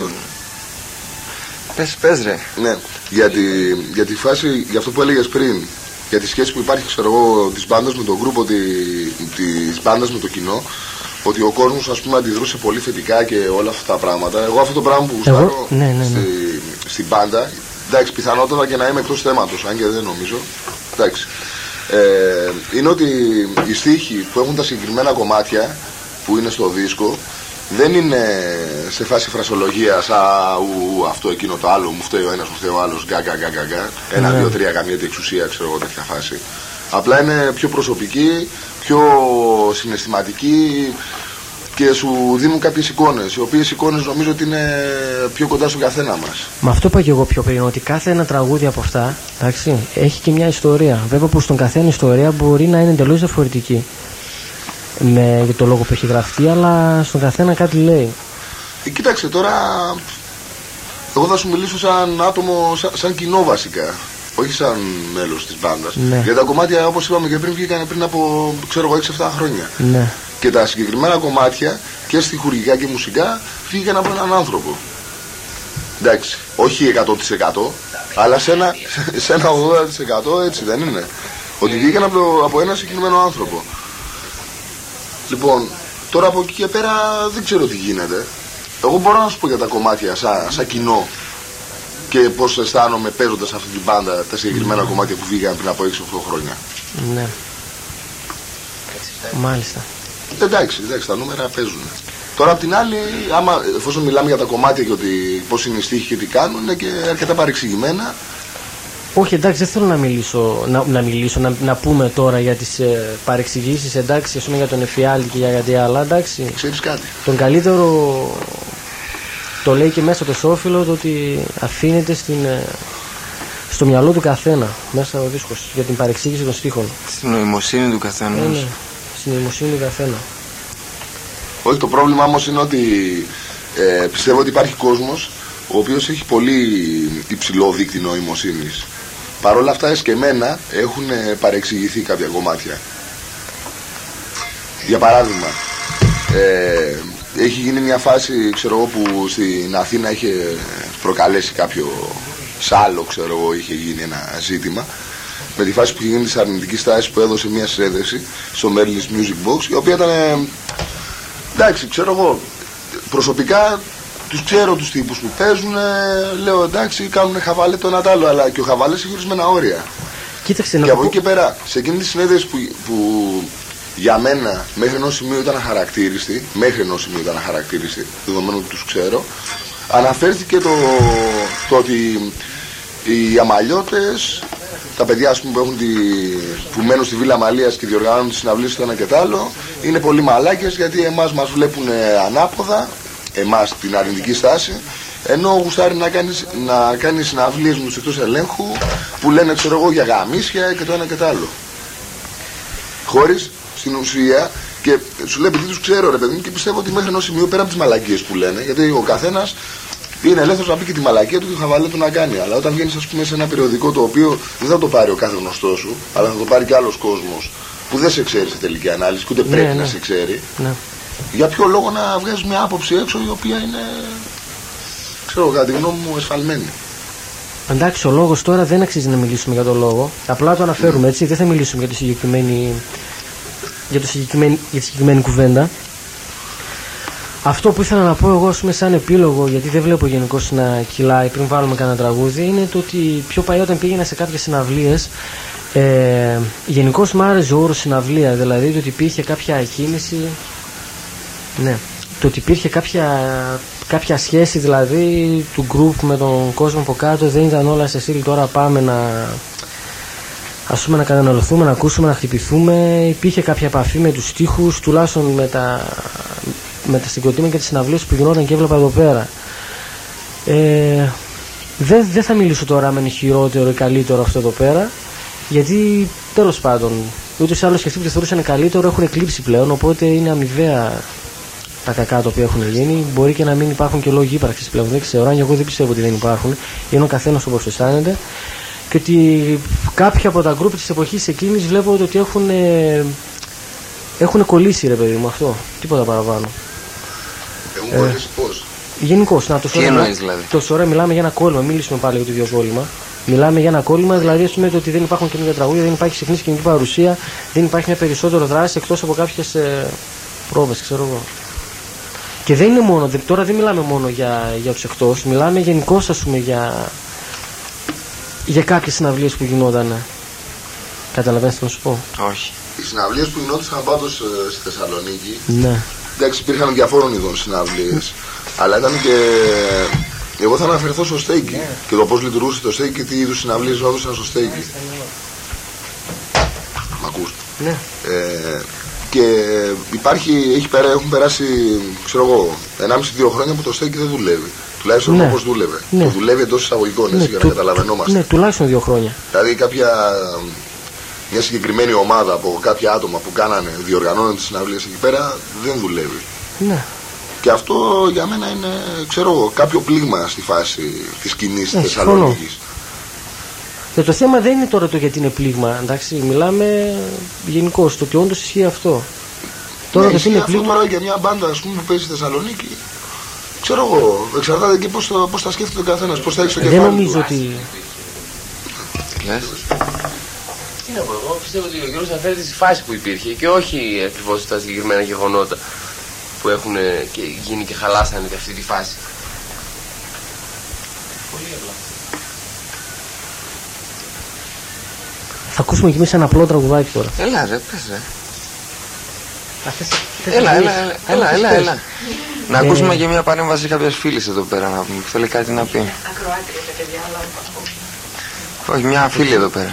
B: Πες ρε.
C: Ναι, για τη φάση, για αυτό που έλεγες πριν, για τη σχέση που υπάρχει, ξέρω εγώ, της μπάντας με τον γκρουπ, της μπάντας με το κοινό, ότι ο κόσμος, ας πούμε, αντιδρούσε πολύ θετικά και όλα αυτά τα πράγματα. Εγώ αυτό το πράγμα που γουστάρω στην μπάντα, εντάξει, πιθανότατα και να είμαι εκτός θέματος, αν και δεν νομίζω, εντάξει, είναι ότι οι στίχοι που έχουν τα συγκεκριμένα κομμάτια που είναι στο δίσκο δεν είναι σε φάση φρασολογίας, αυτό, εκείνο, το άλλο, μου φταίει ο ένας, μου φταίει ο άλλος, γκά, ένα, δύο, τρία, καμία εξουσία, ξέρω εγώ, τέτοια φάση. Απλά είναι πιο προσωπική, πιο συναισθηματική και σου δίνουν κάποιες εικόνες, οι οποίες εικόνες νομίζω ότι είναι πιο κοντά στον καθένα μας.
A: Με αυτό είπα και εγώ πιο πριν, ότι κάθε ένα τραγούδι από αυτά, εντάξει, έχει και μια ιστορία. Βέβαια που στον καθένα η ιστορία μπορεί να είναι εντελώς διαφορετική για το λόγο που έχει γραφτεί, αλλά στον καθένα κάτι λέει.
C: Κοίταξε τώρα, εγώ θα σου μιλήσω σαν άτομο, σαν κοινό βασικά, όχι σαν μέλος της μπάντας.
A: Ναι.
C: Γιατί τα κομμάτια, όπως είπαμε και πριν, βγήκαν πριν από, ξέρω εγώ, 6-7 χρόνια.
A: Ναι.
C: Και τα συγκεκριμένα κομμάτια και στιχουργικά και μουσικά βγήκαν από έναν άνθρωπο. Εντάξει, όχι 100%, αλλά σε ένα 80% έτσι δεν είναι. Ότι βγήκαν από ένα συγκεκριμένο άνθρωπο. Λοιπόν, τώρα από εκεί και πέρα δεν ξέρω τι γίνεται. Εγώ μπορώ να σου πω για τα κομμάτια σαν κοινό και πώς αισθάνομαι παίζοντας αυτή την μπάντα, τα συγκεκριμένα κομμάτια που βγήκαν πριν από 6-8 χρόνια.
A: Ναι. Μάλιστα.
C: Εντάξει, τα νούμερα παίζουν. Τώρα απ' την άλλη, εφόσον μιλάμε για τα κομμάτια και ότι πώς είναι οι στίχοι και τι κάνουν, είναι και αρκετά παρεξηγημένα.
A: Όχι, εντάξει, δεν θέλω να μιλήσω, να πούμε τώρα για τις παρεξηγήσεις, εντάξει, ας πούμε για τον Εφιάλτη και για κάτι άλλο, εντάξει.
C: Ξέρεις κάτι.
A: Τον καλύτερο το λέει και μέσα το Σόφυλλο, το ότι αφήνεται στο μυαλό του καθένα, μέσα ο δίσκος, για την παρεξήγηση των στίχων.
B: Στην νοημοσύνη του καθένα.
A: Ναι, στην νοημοσύνη του καθένα.
C: Όχι, το πρόβλημα όμως είναι ότι πιστεύω ότι υπάρχει κόσμος ο οποίος έχει πολύ υψηλό δείκτη νοημοσύνης. Παρ' όλα αυτά εσκεμμένα έχουν παρεξηγηθεί κάποια κομμάτια. Για παράδειγμα, Έχει γίνει μια φάση, ξέρω εγώ, που στην Αθήνα είχε προκαλέσει κάποιο σάλο, ξέρω εγώ, είχε γίνει ένα ζήτημα. Με τη φάση που είχε γίνει της αρνητικής τάσης που έδωσε μια συνέντευξη στο Merlin's Music Box, η οποία ήταν, εντάξει, ξέρω εγώ, προσωπικά τους ξέρω τους τύπους που παίζουν, λέω εντάξει, κάνουν χαβάλε το ένα τ' άλλο, αλλά και ο χαβάλες έχει ορισμένα όρια.
A: Κοίταξε,
C: και από εκεί και πέρα, σε εκείνη τη συνέντευξη που για μένα μέχρι ενός σημείου ήταν αχαρακτήριστη, δεδομένου ότι τους ξέρω, αναφέρθηκε το ότι οι αμαλιώτες, τα παιδιά ας πούμε, που μένουν στη Βίλα Μαλίας και διοργανώνουν τις συναυλίες το ένα και το άλλο, είναι πολύ μαλάκες γιατί εμάς μας βλέπουν ανάποδα, εμάς την αρνητική στάση, ενώ γουστάρει να κάνει συναυλίες με τους εκτός ελέγχου που λένε, ξέρω εγώ, για γαμίσια και το ένα και το άλλο. Χωρίς στην ουσία, και σου λέει, επειδή τους ξέρω ρε παιδί μου, και πιστεύω ότι μέχρι ενός σημείου, πέρα από τις μαλακίες που λένε, γιατί ο καθένας είναι ελεύθερος να πει και τη μαλακία του και το χαβαλέ του να κάνει. Αλλά όταν βγαίνεις, ας πούμε, σε ένα περιοδικό το οποίο δεν θα το πάρει ο κάθε γνωστός σου, αλλά θα το πάρει και άλλος κόσμος που δεν σε ξέρει σε τελική ανάλυση και ούτε πρέπει να σε ξέρει, για ποιο λόγο να βγάζεις μια άποψη έξω η οποία είναι, ξέρω, κατά τη γνώμη μου, εσφαλμένη.
A: Εντάξει, ο λόγος τώρα δεν αξίζει να μιλήσουμε για τον λόγο. Απλά το αναφέρουμε, έτσι. Δεν θα μιλήσουμε για τη συγκεκριμένη κουβέντα. Αυτό που ήθελα να πω εγώ, ας πούμε, σαν επίλογο, γιατί δεν βλέπω γενικώς να κυλάει πριν βάλουμε κανένα τραγούδι, είναι το ότι πιο παλιά όταν πήγαινα σε κάποιες συναυλίες, γενικώς μου άρεσε ο όρος συναυλία, δηλαδή το ότι υπήρχε κάποια κίνηση, το ότι υπήρχε κάποια σχέση δηλαδή του group με τον κόσμο από κάτω, δεν ήταν όλα σε στήλη τώρα πάμε να καταναλωθούμε, να ακούσουμε, να χτυπηθούμε. Υπήρχε κάποια επαφή με τους στίχους, τουλάχιστον με τα συγκροτήματα και τις συναυλίες που γινόταν και έβλεπα εδώ πέρα. Δεν θα μιλήσω τώρα αν είναι χειρότερο ή καλύτερο αυτό εδώ πέρα, γιατί τέλος πάντων ούτως ή άλλως και αυτοί που το θεωρούσαν καλύτερο έχουν εκλείψει πλέον, οπότε είναι αμοιβαία τα κακά τα οποία έχουν γίνει. Μπορεί και να μην υπάρχουν και λόγοι ύπαρξης πλέον, δεν ξέρω, αν εγώ δεν πιστεύω ότι δεν υπάρχουν, είναι ο καθένας όπως αισθάνεται, και ότι κάποια από τα γκρουπ της εποχής εκείνης βλέπω ότι έχουν κολλήσει, ρε παιδί μου, αυτό, τίποτα παραπάνω.
C: Έχουν κολλήσει πώς?
A: Γενικώς,
B: τι εννοείς δηλαδή?
A: Τόσο ώρα μιλάμε για ένα κόλλημα, μίλησαμε πάλι για το ίδιο κόλλημα. Μιλάμε για ένα κόλλημα, δηλαδή ας πούμε ότι δεν υπάρχουν καινούργια τραγούδια, δεν υπάρχει συχνή σκηνική παρουσία, δεν υπάρχει μια περισσότερο δράση εκτός από κάποιες πρόβες, ξέρω εγώ. Και δεν είναι μόνο, τώρα δεν μιλάμε μόνο για τους εκτός, μιλάμε γενικώς, ας πούμε, για κάποιες συναυλίες που γινόταν. Καταλαβαίνεις τι να σου πω?
B: Όχι.
C: Οι συναυλίες που γινόντουσαν πάντως στη Θεσσαλονίκη,
A: ναι.
C: Εντάξει, υπήρχαν διαφόρων ειδών συναυλίες, αλλά ήταν και... Εγώ θα αναφερθώ στο Στέικι και το πώς λειτουργούσε το Στέικι και τι είδους συναυλίες έδωσαν στο Στέικι. Μ' ακούς?
A: Ναι.
C: Και έχουν περάσει, ξέρω εγώ, 1,5-2 χρόνια που το Στέικι δεν δουλεύει. Τουλάχιστον όπως δούλευε.
A: Ναι.
C: Το δουλεύει εντός εισαγωγικών, έτσι, για να καταλαβαίνόμαστε.
A: Ναι, τουλάχιστον 2 χρόνια.
C: Δηλαδή μια συγκεκριμένη ομάδα από κάποια άτομα που διοργανώνουν τις συναυλίες εκεί πέρα δεν δουλεύει.
A: Ναι.
C: Και αυτό για μένα είναι, ξέρω εγώ, κάποιο πλήγμα στη φάση της σκηνής της Θεσσαλονίκης.
A: Το θέμα δεν είναι τώρα το γιατί είναι πλήγμα, εντάξει, μιλάμε γενικώς, το ότι όντως ισχύει αυτό. Τώρα
C: ισχύει είναι αυτό πλήγμα... τώρα για μια μπάντα, ας πούμε, που παίζει στη Θεσσαλονίκη, ξέρω εγώ, εξαρτάται και πώς θα σκέφτεται ο καθένας, πώς θα έχει το κεφάλι.
A: Δεν νομίζω ότι...
F: Τι να πω, εγώ πιστεύω ότι ο Γιώργος αναφέρεται στη φάση που υπήρχε και όχι ακριβώς στα συγκεκριμένα γεγονότα που έχουν γίνει και χαλάσανε αυτή τη φάση. Πολύ απλά.
A: Θα ακούσουμε κι εμείς ένα απλό τραγουδάκι τώρα.
B: Έλα ρε, πες ρε. Έλα. Να ακούσουμε και μια παρέμβαση κάποιας φίλης εδώ πέρα να πούμε, που θέλει κάτι να πει.
G: Ακροάτρια τα παιδιά, αλλά
B: όχι, μια φίλη εδώ πέρα.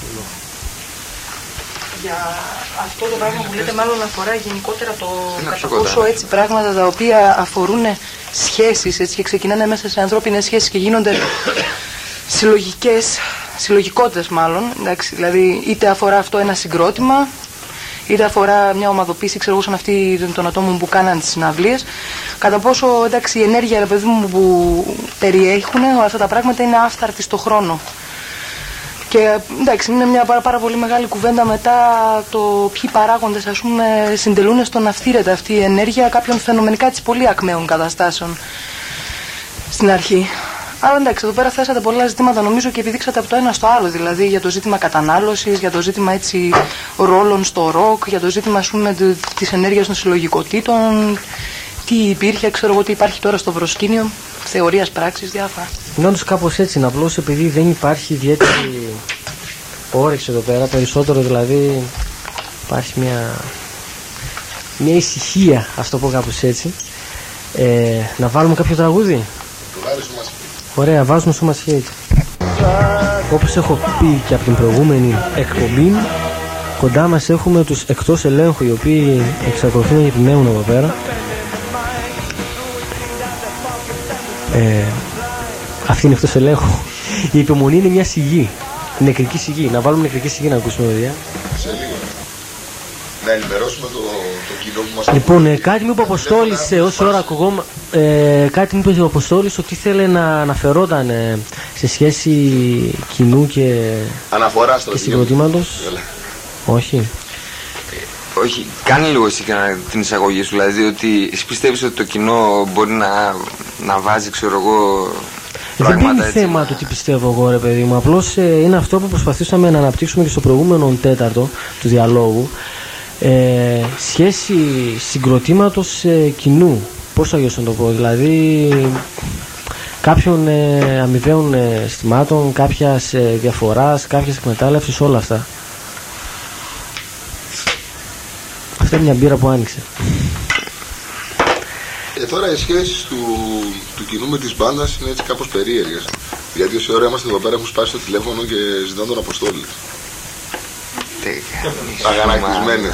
G: Για αυτό το πράγμα που λέτε μάλλον αφορά γενικότερα το κατά πόσο έτσι πράγματα τα οποία αφορούν σχέσεις, έτσι, και ξεκινάνε μέσα σε ανθρώπινες σχέσεις και γίνονται συλλογικότητες μάλλον, εντάξει, δηλαδή είτε αφορά αυτό ένα συγκρότημα, είτε αφορά μια ομαδοποίηση, ξέρω εγώ, σαν αυτή των ατόμων που κάναν τις συναυλίες, κατά πόσο, εντάξει, η ενέργεια, ρε παιδί μου, που περιέχουν όλα αυτά τα πράγματα είναι άφθαρτη στο χρόνο. Και εντάξει, είναι μια πάρα πολύ μεγάλη κουβέντα μετά το ποιοι παράγοντες, ας πούμε, συντελούν στο να φτύρεται αυτή η ενέργεια κάποιων φαινομενικά έτσι πολύ ακμαίων καταστάσεων στην αρχή. Αλλά εντάξει, εδώ πέρα θέσατε πολλά ζητήματα νομίζω και επιδείξατε από το ένα στο άλλο. Δηλαδή για το ζήτημα κατανάλωσης, για το ζήτημα έτσι ρόλων στο ροκ, για το ζήτημα, ας πούμε, της ενέργειας των συλλογικοτήτων. Τι υπήρχε, ξέρω εγώ, τι υπάρχει τώρα στο προσκήνιο, θεωρίας, πράξης, διάφορα.
A: Είναι όντως κάπως έτσι, απλώς επειδή δεν υπάρχει ιδιαίτερη όρεξη εδώ πέρα, περισσότερο δηλαδή υπάρχει μια ησυχία, ας το πω κάπως έτσι. Να βάλουμε κάποιο τραγούδι. Ωραία, βάζουμε στο Μασχέιτ. Όπως έχω πει και από την προηγούμενη εκπομπή, κοντά μας έχουμε τους εκτός ελέγχου, οι οποίοι εξακολουθούν να επιμένουν εδώ πέρα. Αυτή είναι εκτός ελέγχου. Η υπομονή είναι μια σιγή. Νεκρική σιγή. Να βάλουμε νεκρική σιγή να ακούσουμε, παιδιά.
C: Σε λίγο. Να ενημερώσουμε το κοινό που μας...
A: Λοιπόν, κάτι μου είπε ο Αποστόλης όση ώρα ακουγόμαι. Κάτι μου είπε ο Αποστόλης ότι ήθελε να αναφερόταν σε σχέση κοινού και
C: αναφορά στο
A: συγκροτήματος. Όχι.
B: Όχι, κάνει λίγο εσύ την εισαγωγή σου, δηλαδή ότι εσύ πιστεύεις ότι το κοινό μπορεί να βάζει, ξέρω εγώ, πράγματα.
A: Δεν είναι θέμα του τι πιστεύω εγώ, ρε παιδί μου, απλώς είναι αυτό που προσπαθήσαμε να αναπτύξουμε και στο προηγούμενο τέταρτο του διαλόγου, σχέση συγκροτήματος κοινού, πώς θα να το πω, δηλαδή κάποιων αμοιβαίων αισθημάτων, κάποιας διαφοράς, κάποιας εκμετάλλευσης, όλα αυτά. Αυτή είναι μια μπύρα που άνοιξε.
C: Τώρα οι σχέσεις του κοινού με τις μπάντας είναι έτσι κάπως περίεργες. Γιατί όση ώρα είμαστε εδώ πέρα έχουν σπάσει το τηλέφωνο και ζητάνε τον Αποστόλη. Αγανακτισμένες.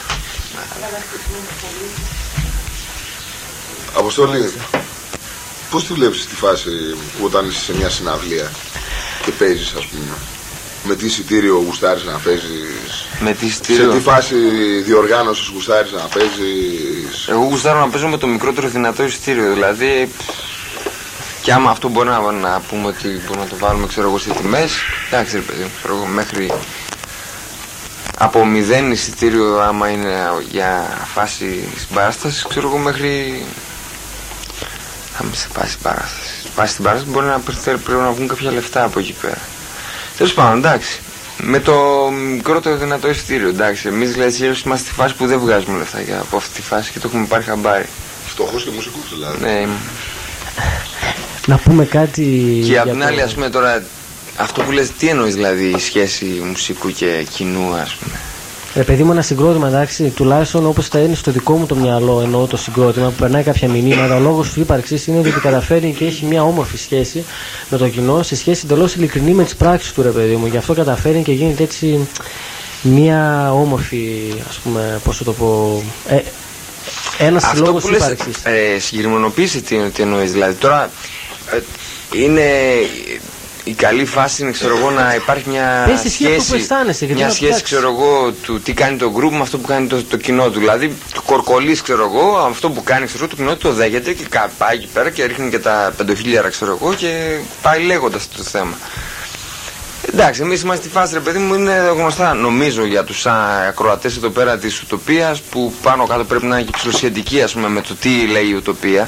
C: Αποστόλη, πώς τη βλέπεις τη φάση που όταν είσαι σε μια συναυλία και παίζεις, ας πούμε? Με τι εισιτήριο γουστάρεις να παίζεις?
B: Με τι εισιτήριο?
C: Σε τι φάση διοργάνωσης γουστάρεις να παίζεις?
B: Εγώ γουστάρω να παίζω με το μικρότερο δυνατό εισιτήριο. Δηλαδή, και άμα αυτό μπορεί να πούμε ότι μπορούμε να το βάλουμε, ξέρω εγώ, σε τιμές. Εντάξει, ρε παιδί, ξέρω εγώ, μέχρι από 0 εισιτήριο, άμα είναι για φάση συμπαράσταση, ξέρω εγώ, μέχρι. Θα είμαι σε φάση παράσταση. Φάση στην παράσταση μπορεί να πρέπει να βγουν κάποια λεφτά από εκεί πέρα. Τέλος πάντων, εντάξει. Με το μικρότερο δυνατό εισιτήριο, εντάξει. Εμείς δηλαδή είμαστε στη φάση που δεν βγάζουμε λεφτά από αυτή τη φάση και το έχουμε πάρει χαμπάρι.
C: Φτωχός και μουσικός δηλαδή.
B: Ναι.
A: Να πούμε κάτι.
B: Και απ' την άλλη, ας πούμε τώρα, αυτό που λες, τι εννοείς δηλαδή η σχέση μουσικού και κοινού, ας πούμε?
A: Παιδί μου, ένα συγκρότημα, εντάξει, τουλάχιστον όπως θα είναι στο δικό μου το μυαλό, εννοώ το συγκρότημα που περνάει κάποια μηνύματα, ο λόγος του ύπαρξης είναι ότι καταφέρει και έχει μια όμορφη σχέση με το κοινό, σε σχέση εντελώς ειλικρινή με τις πράξεις του, ρε παιδί μου. Γι' αυτό καταφέρει και γίνεται έτσι μια όμορφη, ας πούμε, πώς θα το πω, ένας λόγος ύπαρξης.
B: Συγκεκριμενοποίησε τι εννοείς, δηλαδή τώρα είναι. Η καλή φάση είναι, ξέρω εγώ, να υπάρχει μια σχέση, μια σχέση, ξέρω εγώ, του τι κάνει το group με αυτό που κάνει το κοινό του. Δηλαδή, το κορκολής, ξέρω εγώ, αυτό που κάνει, ξέρω, το κοινό του το δέχεται και πάει εκεί πέρα και ρίχνει και τα 5.000, ξέρω εγώ, και πάει λέγοντας το θέμα. Εντάξει, εμείς είμαστε στη φάση, ρε παιδί μου, είναι γνωστά, νομίζω, για τους ακροατές εδώ πέρα της Ουτοπίας, που πάνω κάτω πρέπει να είναι και ψηλοσχετικοί, ας πούμε, με το τι λέει η Ουτοπία.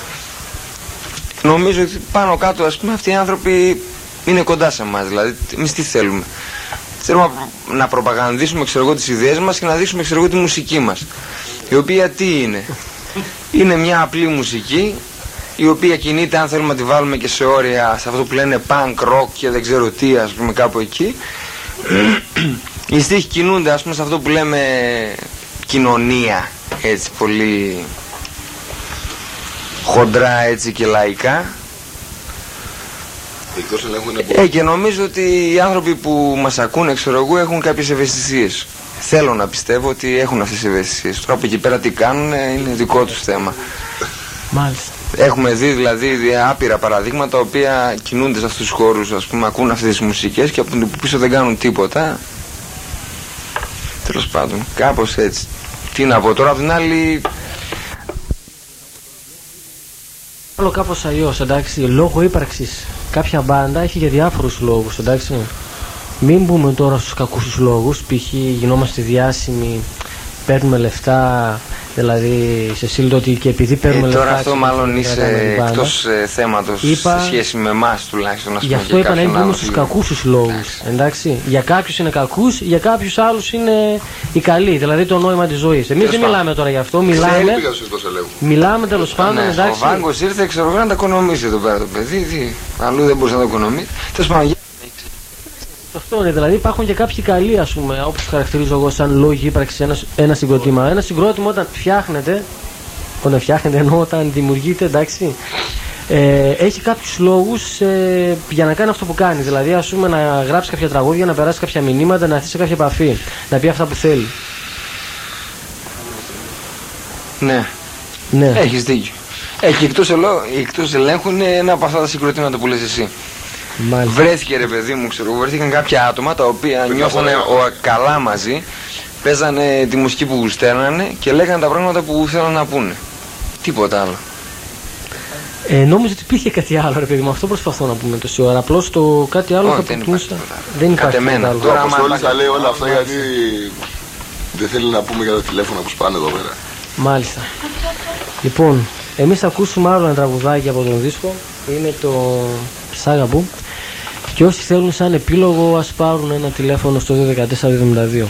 B: Νομίζω ότι πάνω κάτω, ας πούμε, αυτοί οι άνθρωποι είναι κοντά σε εμάς. Δηλαδή, εμείς τι θέλουμε? Θέλουμε να προπαγανδίσουμε, ξέρω εγώ, τις ιδέες μας και να δείξουμε, ξέρω εγώ, τη μουσική μας. Η οποία τι είναι? Είναι μια απλή μουσική, η οποία κινείται, αν θέλουμε να τη βάλουμε και σε όρια, σε αυτό που λένε punk rock και δεν ξέρω τι, ας πούμε, κάπου εκεί. Οι στίχοι κινούνται, ας πούμε, σε αυτό που λέμε κοινωνία, έτσι, πολύ χοντρά, έτσι, και λαϊκά. Και νομίζω ότι οι άνθρωποι που μας ακούνε, ξέρω εγώ, έχουν κάποιες ευαισθησίες. Θέλω να πιστεύω ότι έχουν αυτές τις ευαισθησίες. Τώρα από εκεί πέρα τι κάνουν είναι δικό τους θέμα.
A: Μάλιστα.
B: Έχουμε δει δηλαδή άπειρα παραδείγματα τα οποία κινούνται σε αυτούς τους χώρους, ας πούμε, ακούν αυτές τις μουσικές και από την πίσω δεν κάνουν τίποτα. Τέλος πάντων, κάπως έτσι. Τι να πω τώρα, απ' την άλλη.
A: Άλλο κάπως αλλιώς, εντάξει, λόγω ύπαρξης κάποια μπάντα έχει για διάφορους λόγους, εντάξει. Μην μπούμε τώρα στους κακούς τους λόγους, π.χ. γινόμαστε διάσημοι, παίρνουμε λεφτά, δηλαδή σε σύλλογο ότι και επειδή παίρνουμε λεφτά...
B: Τώρα αυτό μάλλον είσαι εκτός θέματος σε σχέση με εμάς τουλάχιστον.
A: Γι' αυτό είπα να μην μπούμε στους κακούς τους λόγους, εντάξει. Για κάποιους είναι κακούς, για κάποιους άλλους είναι οι καλοί, δηλαδή το νόημα της ζωής. Εμείς δεν μιλάμε τώρα γι' αυτό, μιλάμε τέλος πάντων, εντάξει.
B: Ο Βάγκος ήρθε, ξέρω εγώ, να τα οικονομήσει εδώ πέρα το παιδί, αλλού δεν μπορούσε να το οικονομήσει.
A: Αυτό είναι, δηλαδή υπάρχουν και κάποιοι καλοί, ας πούμε, όπως χαρακτηρίζω εγώ σαν λόγοι ύπαρξης ένα συγκρότημα. Ένα συγκρότημα όταν φτιάχνεται εννοώ όταν δημιουργείται, εντάξει, έχει κάποιους λόγους για να κάνει αυτό που κάνει. Δηλαδή, ας πούμε, να γράψει κάποια τραγούδια, να περάσει κάποια μηνύματα, να έρθει σε κάποια επαφή, να πει αυτά που θέλει.
B: Ναι. Έχεις δίκιο. Και εκτός ελέγχου είναι ένα από αυτά τα συγκροτήματα που λες εσύ.
A: Μάλιστα.
B: Βρέθηκε ρε παιδί μου, βρέθηκαν κάποια άτομα τα οποία νιώθανε καλά μαζί, παίζανε τη μουσική που γουστέρνανε και λέγανε τα πράγματα που θέλανε να πούνε. Τίποτα άλλο.
A: Νόμιζα ότι υπήρχε κάτι άλλο, ρε παιδί μου, αυτό προσπαθώ να πούμε τόση ώρα. Απλώς το κάτι άλλο θα προτιμούσα. Δεν υπάρχει κάτι άλλο.
C: Τώρα Αποστόλης θα λέει όλα αυτά γιατί δεν θέλει να πούμε για τα τηλέφωνα που σπάνε εδώ πέρα.
A: Μάλιστα. Λοιπόν, εμείς θα ακούσουμε άλλο ένα τραγουδάκι από τον δίσκο. Είναι το Σάγαμπου. Και όσοι θέλουν σαν επίλογο ας πάρουν ένα τηλέφωνο στο 214-272.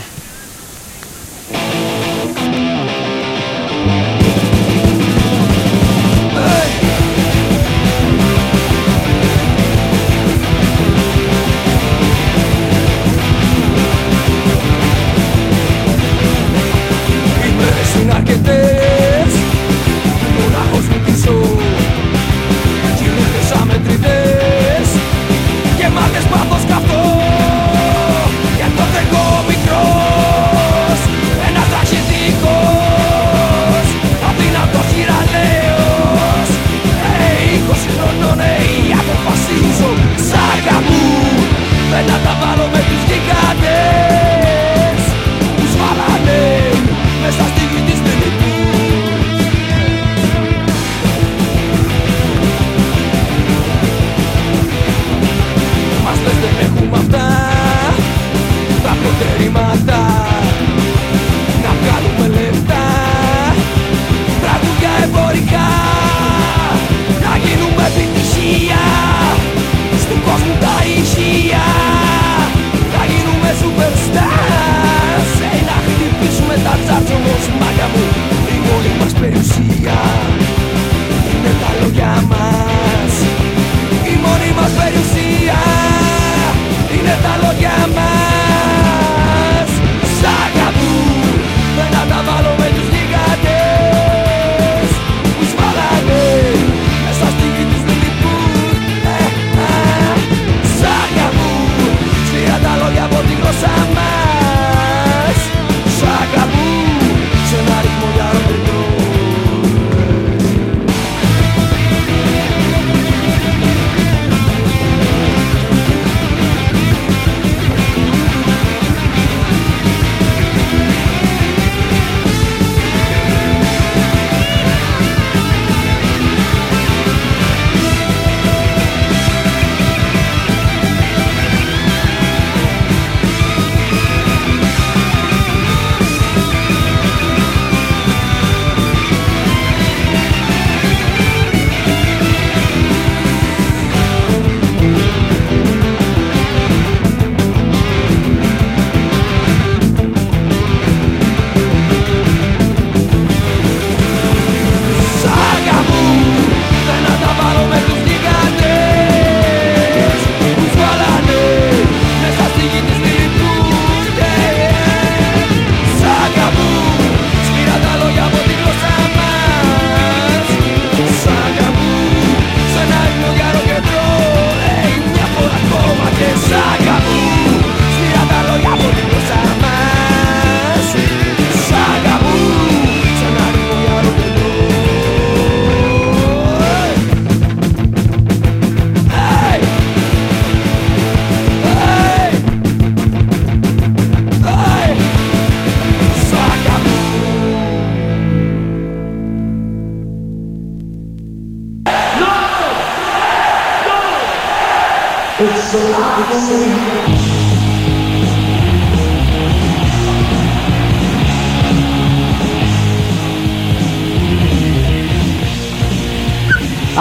E: It's so obvious.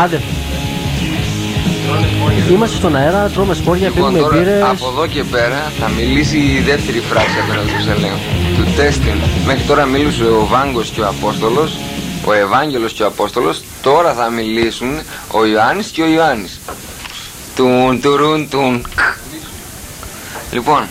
A: Άντε. Είμαστε στον αέρα, τρώμε σπόρια,
B: Λοιπόν,
A: πίνουμε μπύρες.
B: από εδώ και πέρα θα μιλήσει η δεύτερη φράση απέναντι στους ελέγχους του τέστην. Μέχρι τώρα μίλησε ο Βάγκος και ο Απόστολος, ο Ευάγγελος και ο Απόστολος. Τώρα θα μιλήσουν ο Ιωάννης και ο Ιωάννης. Τουν, τουρουν, τουν. Λοιπόν,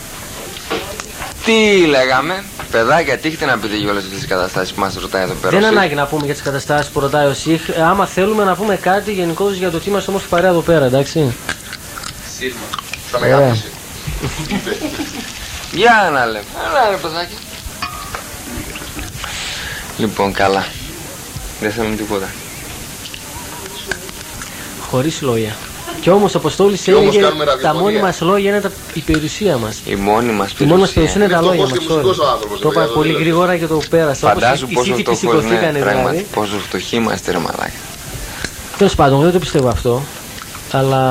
B: τι λέγαμε, παιδάκια, τι έχετε να πείτε για όλες αυτές τις καταστάσεις που μας ρωτάει εδώ πέρα?
A: Δεν είναι ανάγκη να πούμε για τις καταστάσεις που ρωτάει ο ΣΥΧ. Άμα θέλουμε να πούμε κάτι γενικώς για το τι είμαστε όμως παρέα εδώ πέρα, εντάξει.
F: Σύρμα.
C: Θα μεγαλώσει.
B: Για να λέμε, έλα ρε παιδάκια. Λοιπόν, καλά. Δεν θέλουμε τίποτα.
A: Χωρίς λόγια. Και όμως ο Αποστόλης
C: Και όμως
A: έλεγε
C: κάνουμε
A: τα
C: ραδιοφωνία.
A: μόνη μας λόγια είναι η περιουσία μας.
B: Η μόνη μας
A: Η μόνη μας περιουσία είναι
C: Είναι
A: τα λόγια
C: φτωχός
A: μας.
C: και μουσικός ο άνθρωπος,
A: Το είπα
C: παιδιά,
A: πολύ
C: δηλαδή.
A: γρήγορα και το πέρασα.
B: Φαντάζου
A: Όπως οι
B: πόσο
A: σύγχυτοι
B: φτωχός, ναι,
A: σηκωθήκανε
B: πράγματι.
A: δηλαδή.
B: Πόσο φτωχοί είμαστε ρε μαλάκα.
A: Τέλος πάντων, εγώ δεν το πιστεύω αυτό. Αλλά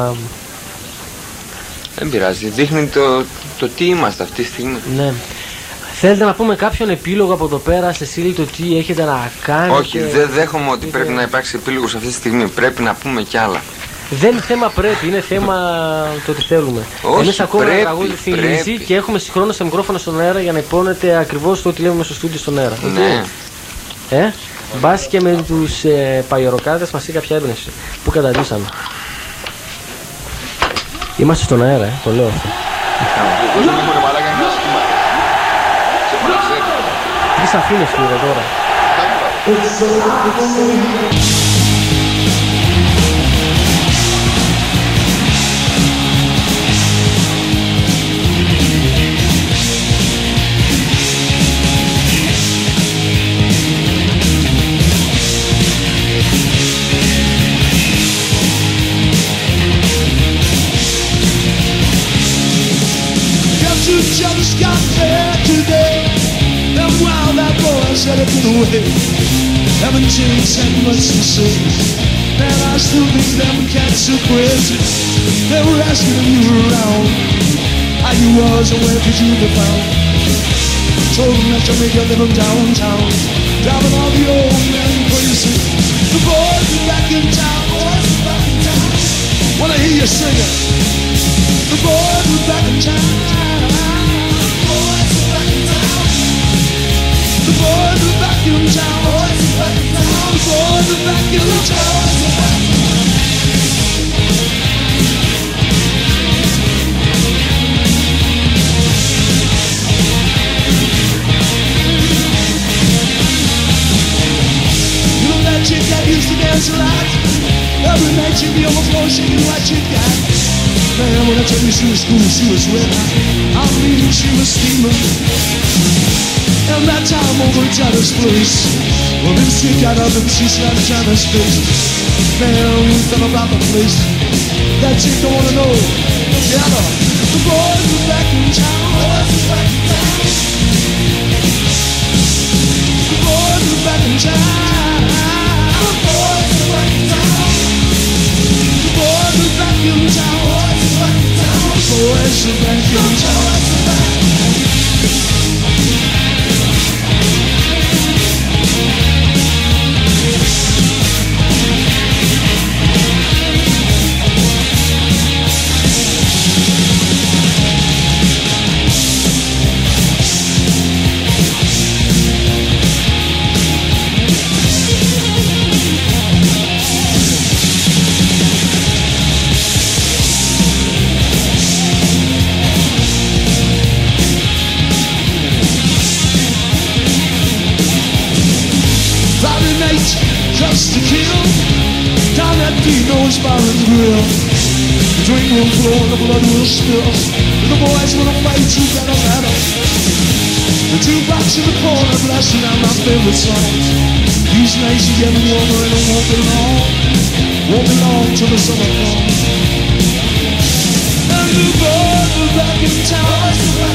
B: Δεν πειράζει, δείχνει το τι είμαστε αυτή τη στιγμή.
A: ναι. Θέλετε να πούμε κάποιον επίλογο από εδώ πέρα σε στήλη το τι έχετε να κάνετε?
B: Όχι, δεν δέχομαι ότι πρέπει να υπάρξει επίλογος αυτή τη στιγμή. Πρέπει να πούμε κι άλλα.
A: Δεν είναι θέμα πρέπει, είναι θέμα το ότι θέλουμε.
B: Όχι,
A: Εμείς ακούμε ένα
B: πρέπει,
A: τραγούδι θυμίζει
B: πρέπει.
A: και έχουμε συγχρόνως τα μικρόφωνα στον αέρα για να υπόνεται ακριβώς το ότι λέμε στο στούντιο στον αέρα.
B: Ναι.
A: Μπας και με τους παγιοροκάδες μας είχε κάποια έμπνευση που καταντήσαμε. Είμαστε στον αέρα, το λέω αυτό.
C: Όσο λίγο ρε μαλάκα είναι ένα σχήμα. Σε παραξένει.
A: Τι αφήνες κύριε τώρα?
H: Just got there today, and while that boy said it away, haven't changed that much to say. Man, I still think them cats are crazy. They were asking if you were around, how you was and where could you be found. Told them that you make a living downtown, driving all the old men crazy. The boys are back in town, boys are back in town. Wanna hear you sing it. The boys are back in town. The boys are back in town. Boys are back in town. The boys are back in town. You know that chick that used to dance a lot? Every night she'd be on the floor shaking what she got. Man, when I tell you she was cool, she was red hot. I mean, she was steaming. And that time over at Johnny's place, well, then she got up and she slapped Johnny's face. Man, we fell about the place. That chick don't wanna know. Yeah, the boys are back in town. The boys are back in town. The boys are back in town. The boys are back in town. The boys are back in town. Just to kill down that Dino's Bar and Grill. The drink will flow and the blood will spill. The boys wanna fight, you gotta battle. The jukebox in the corner blasting out my favorite song. These nights are getting warmer and it won't be long. Won't be long till the summer comes. And the boys are back in town.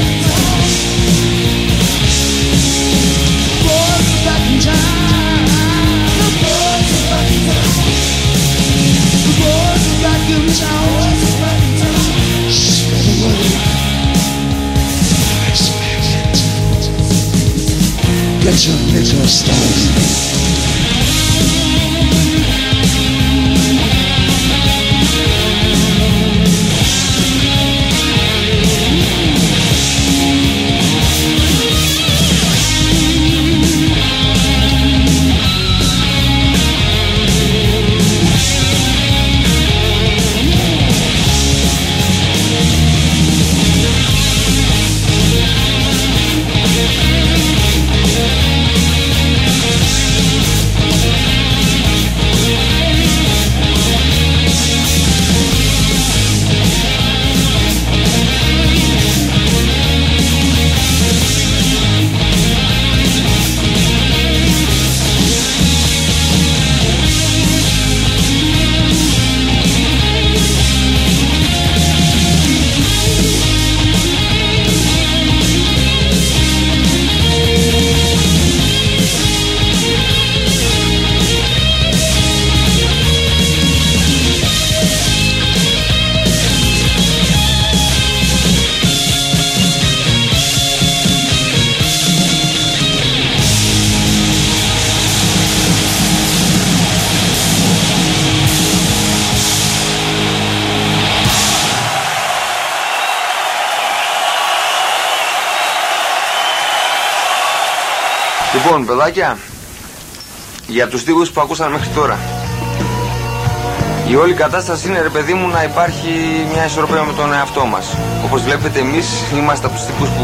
H: Boys are back in town. Get your little stars.
B: Λοιπόν, παιδάκια, για τους στίχους που ακούσαμε μέχρι τώρα. Η όλη κατάσταση είναι, ρε παιδί μου, να υπάρχει μια ισορροπία με τον εαυτό μας. Όπως βλέπετε, εμείς είμαστε από τους τύπους που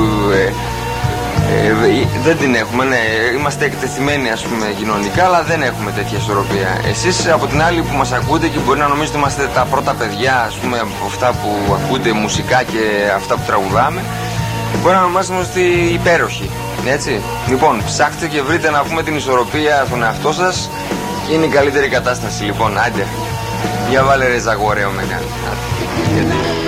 B: δεν την έχουμε, ναι. Είμαστε εκτεθειμένοι, ας πούμε, κοινωνικά, αλλά δεν έχουμε τέτοια ισορροπία. Εσείς, από την άλλη, που μας ακούτε και μπορεί να νομίζετε είμαστε τα πρώτα παιδιά, ας πούμε, από αυτά που ακούτε μουσικά και αυτά που τραγουδάμε, μπορεί να νομίζετε υπέροχοι. Έτσι. Λοιπόν, ψάχτε και βρείτε να πούμε την ισορροπία στον εαυτό σας και είναι η καλύτερη κατάσταση. Λοιπόν, άντε. Για βάλε ρε Ζαγορέο με κάνει.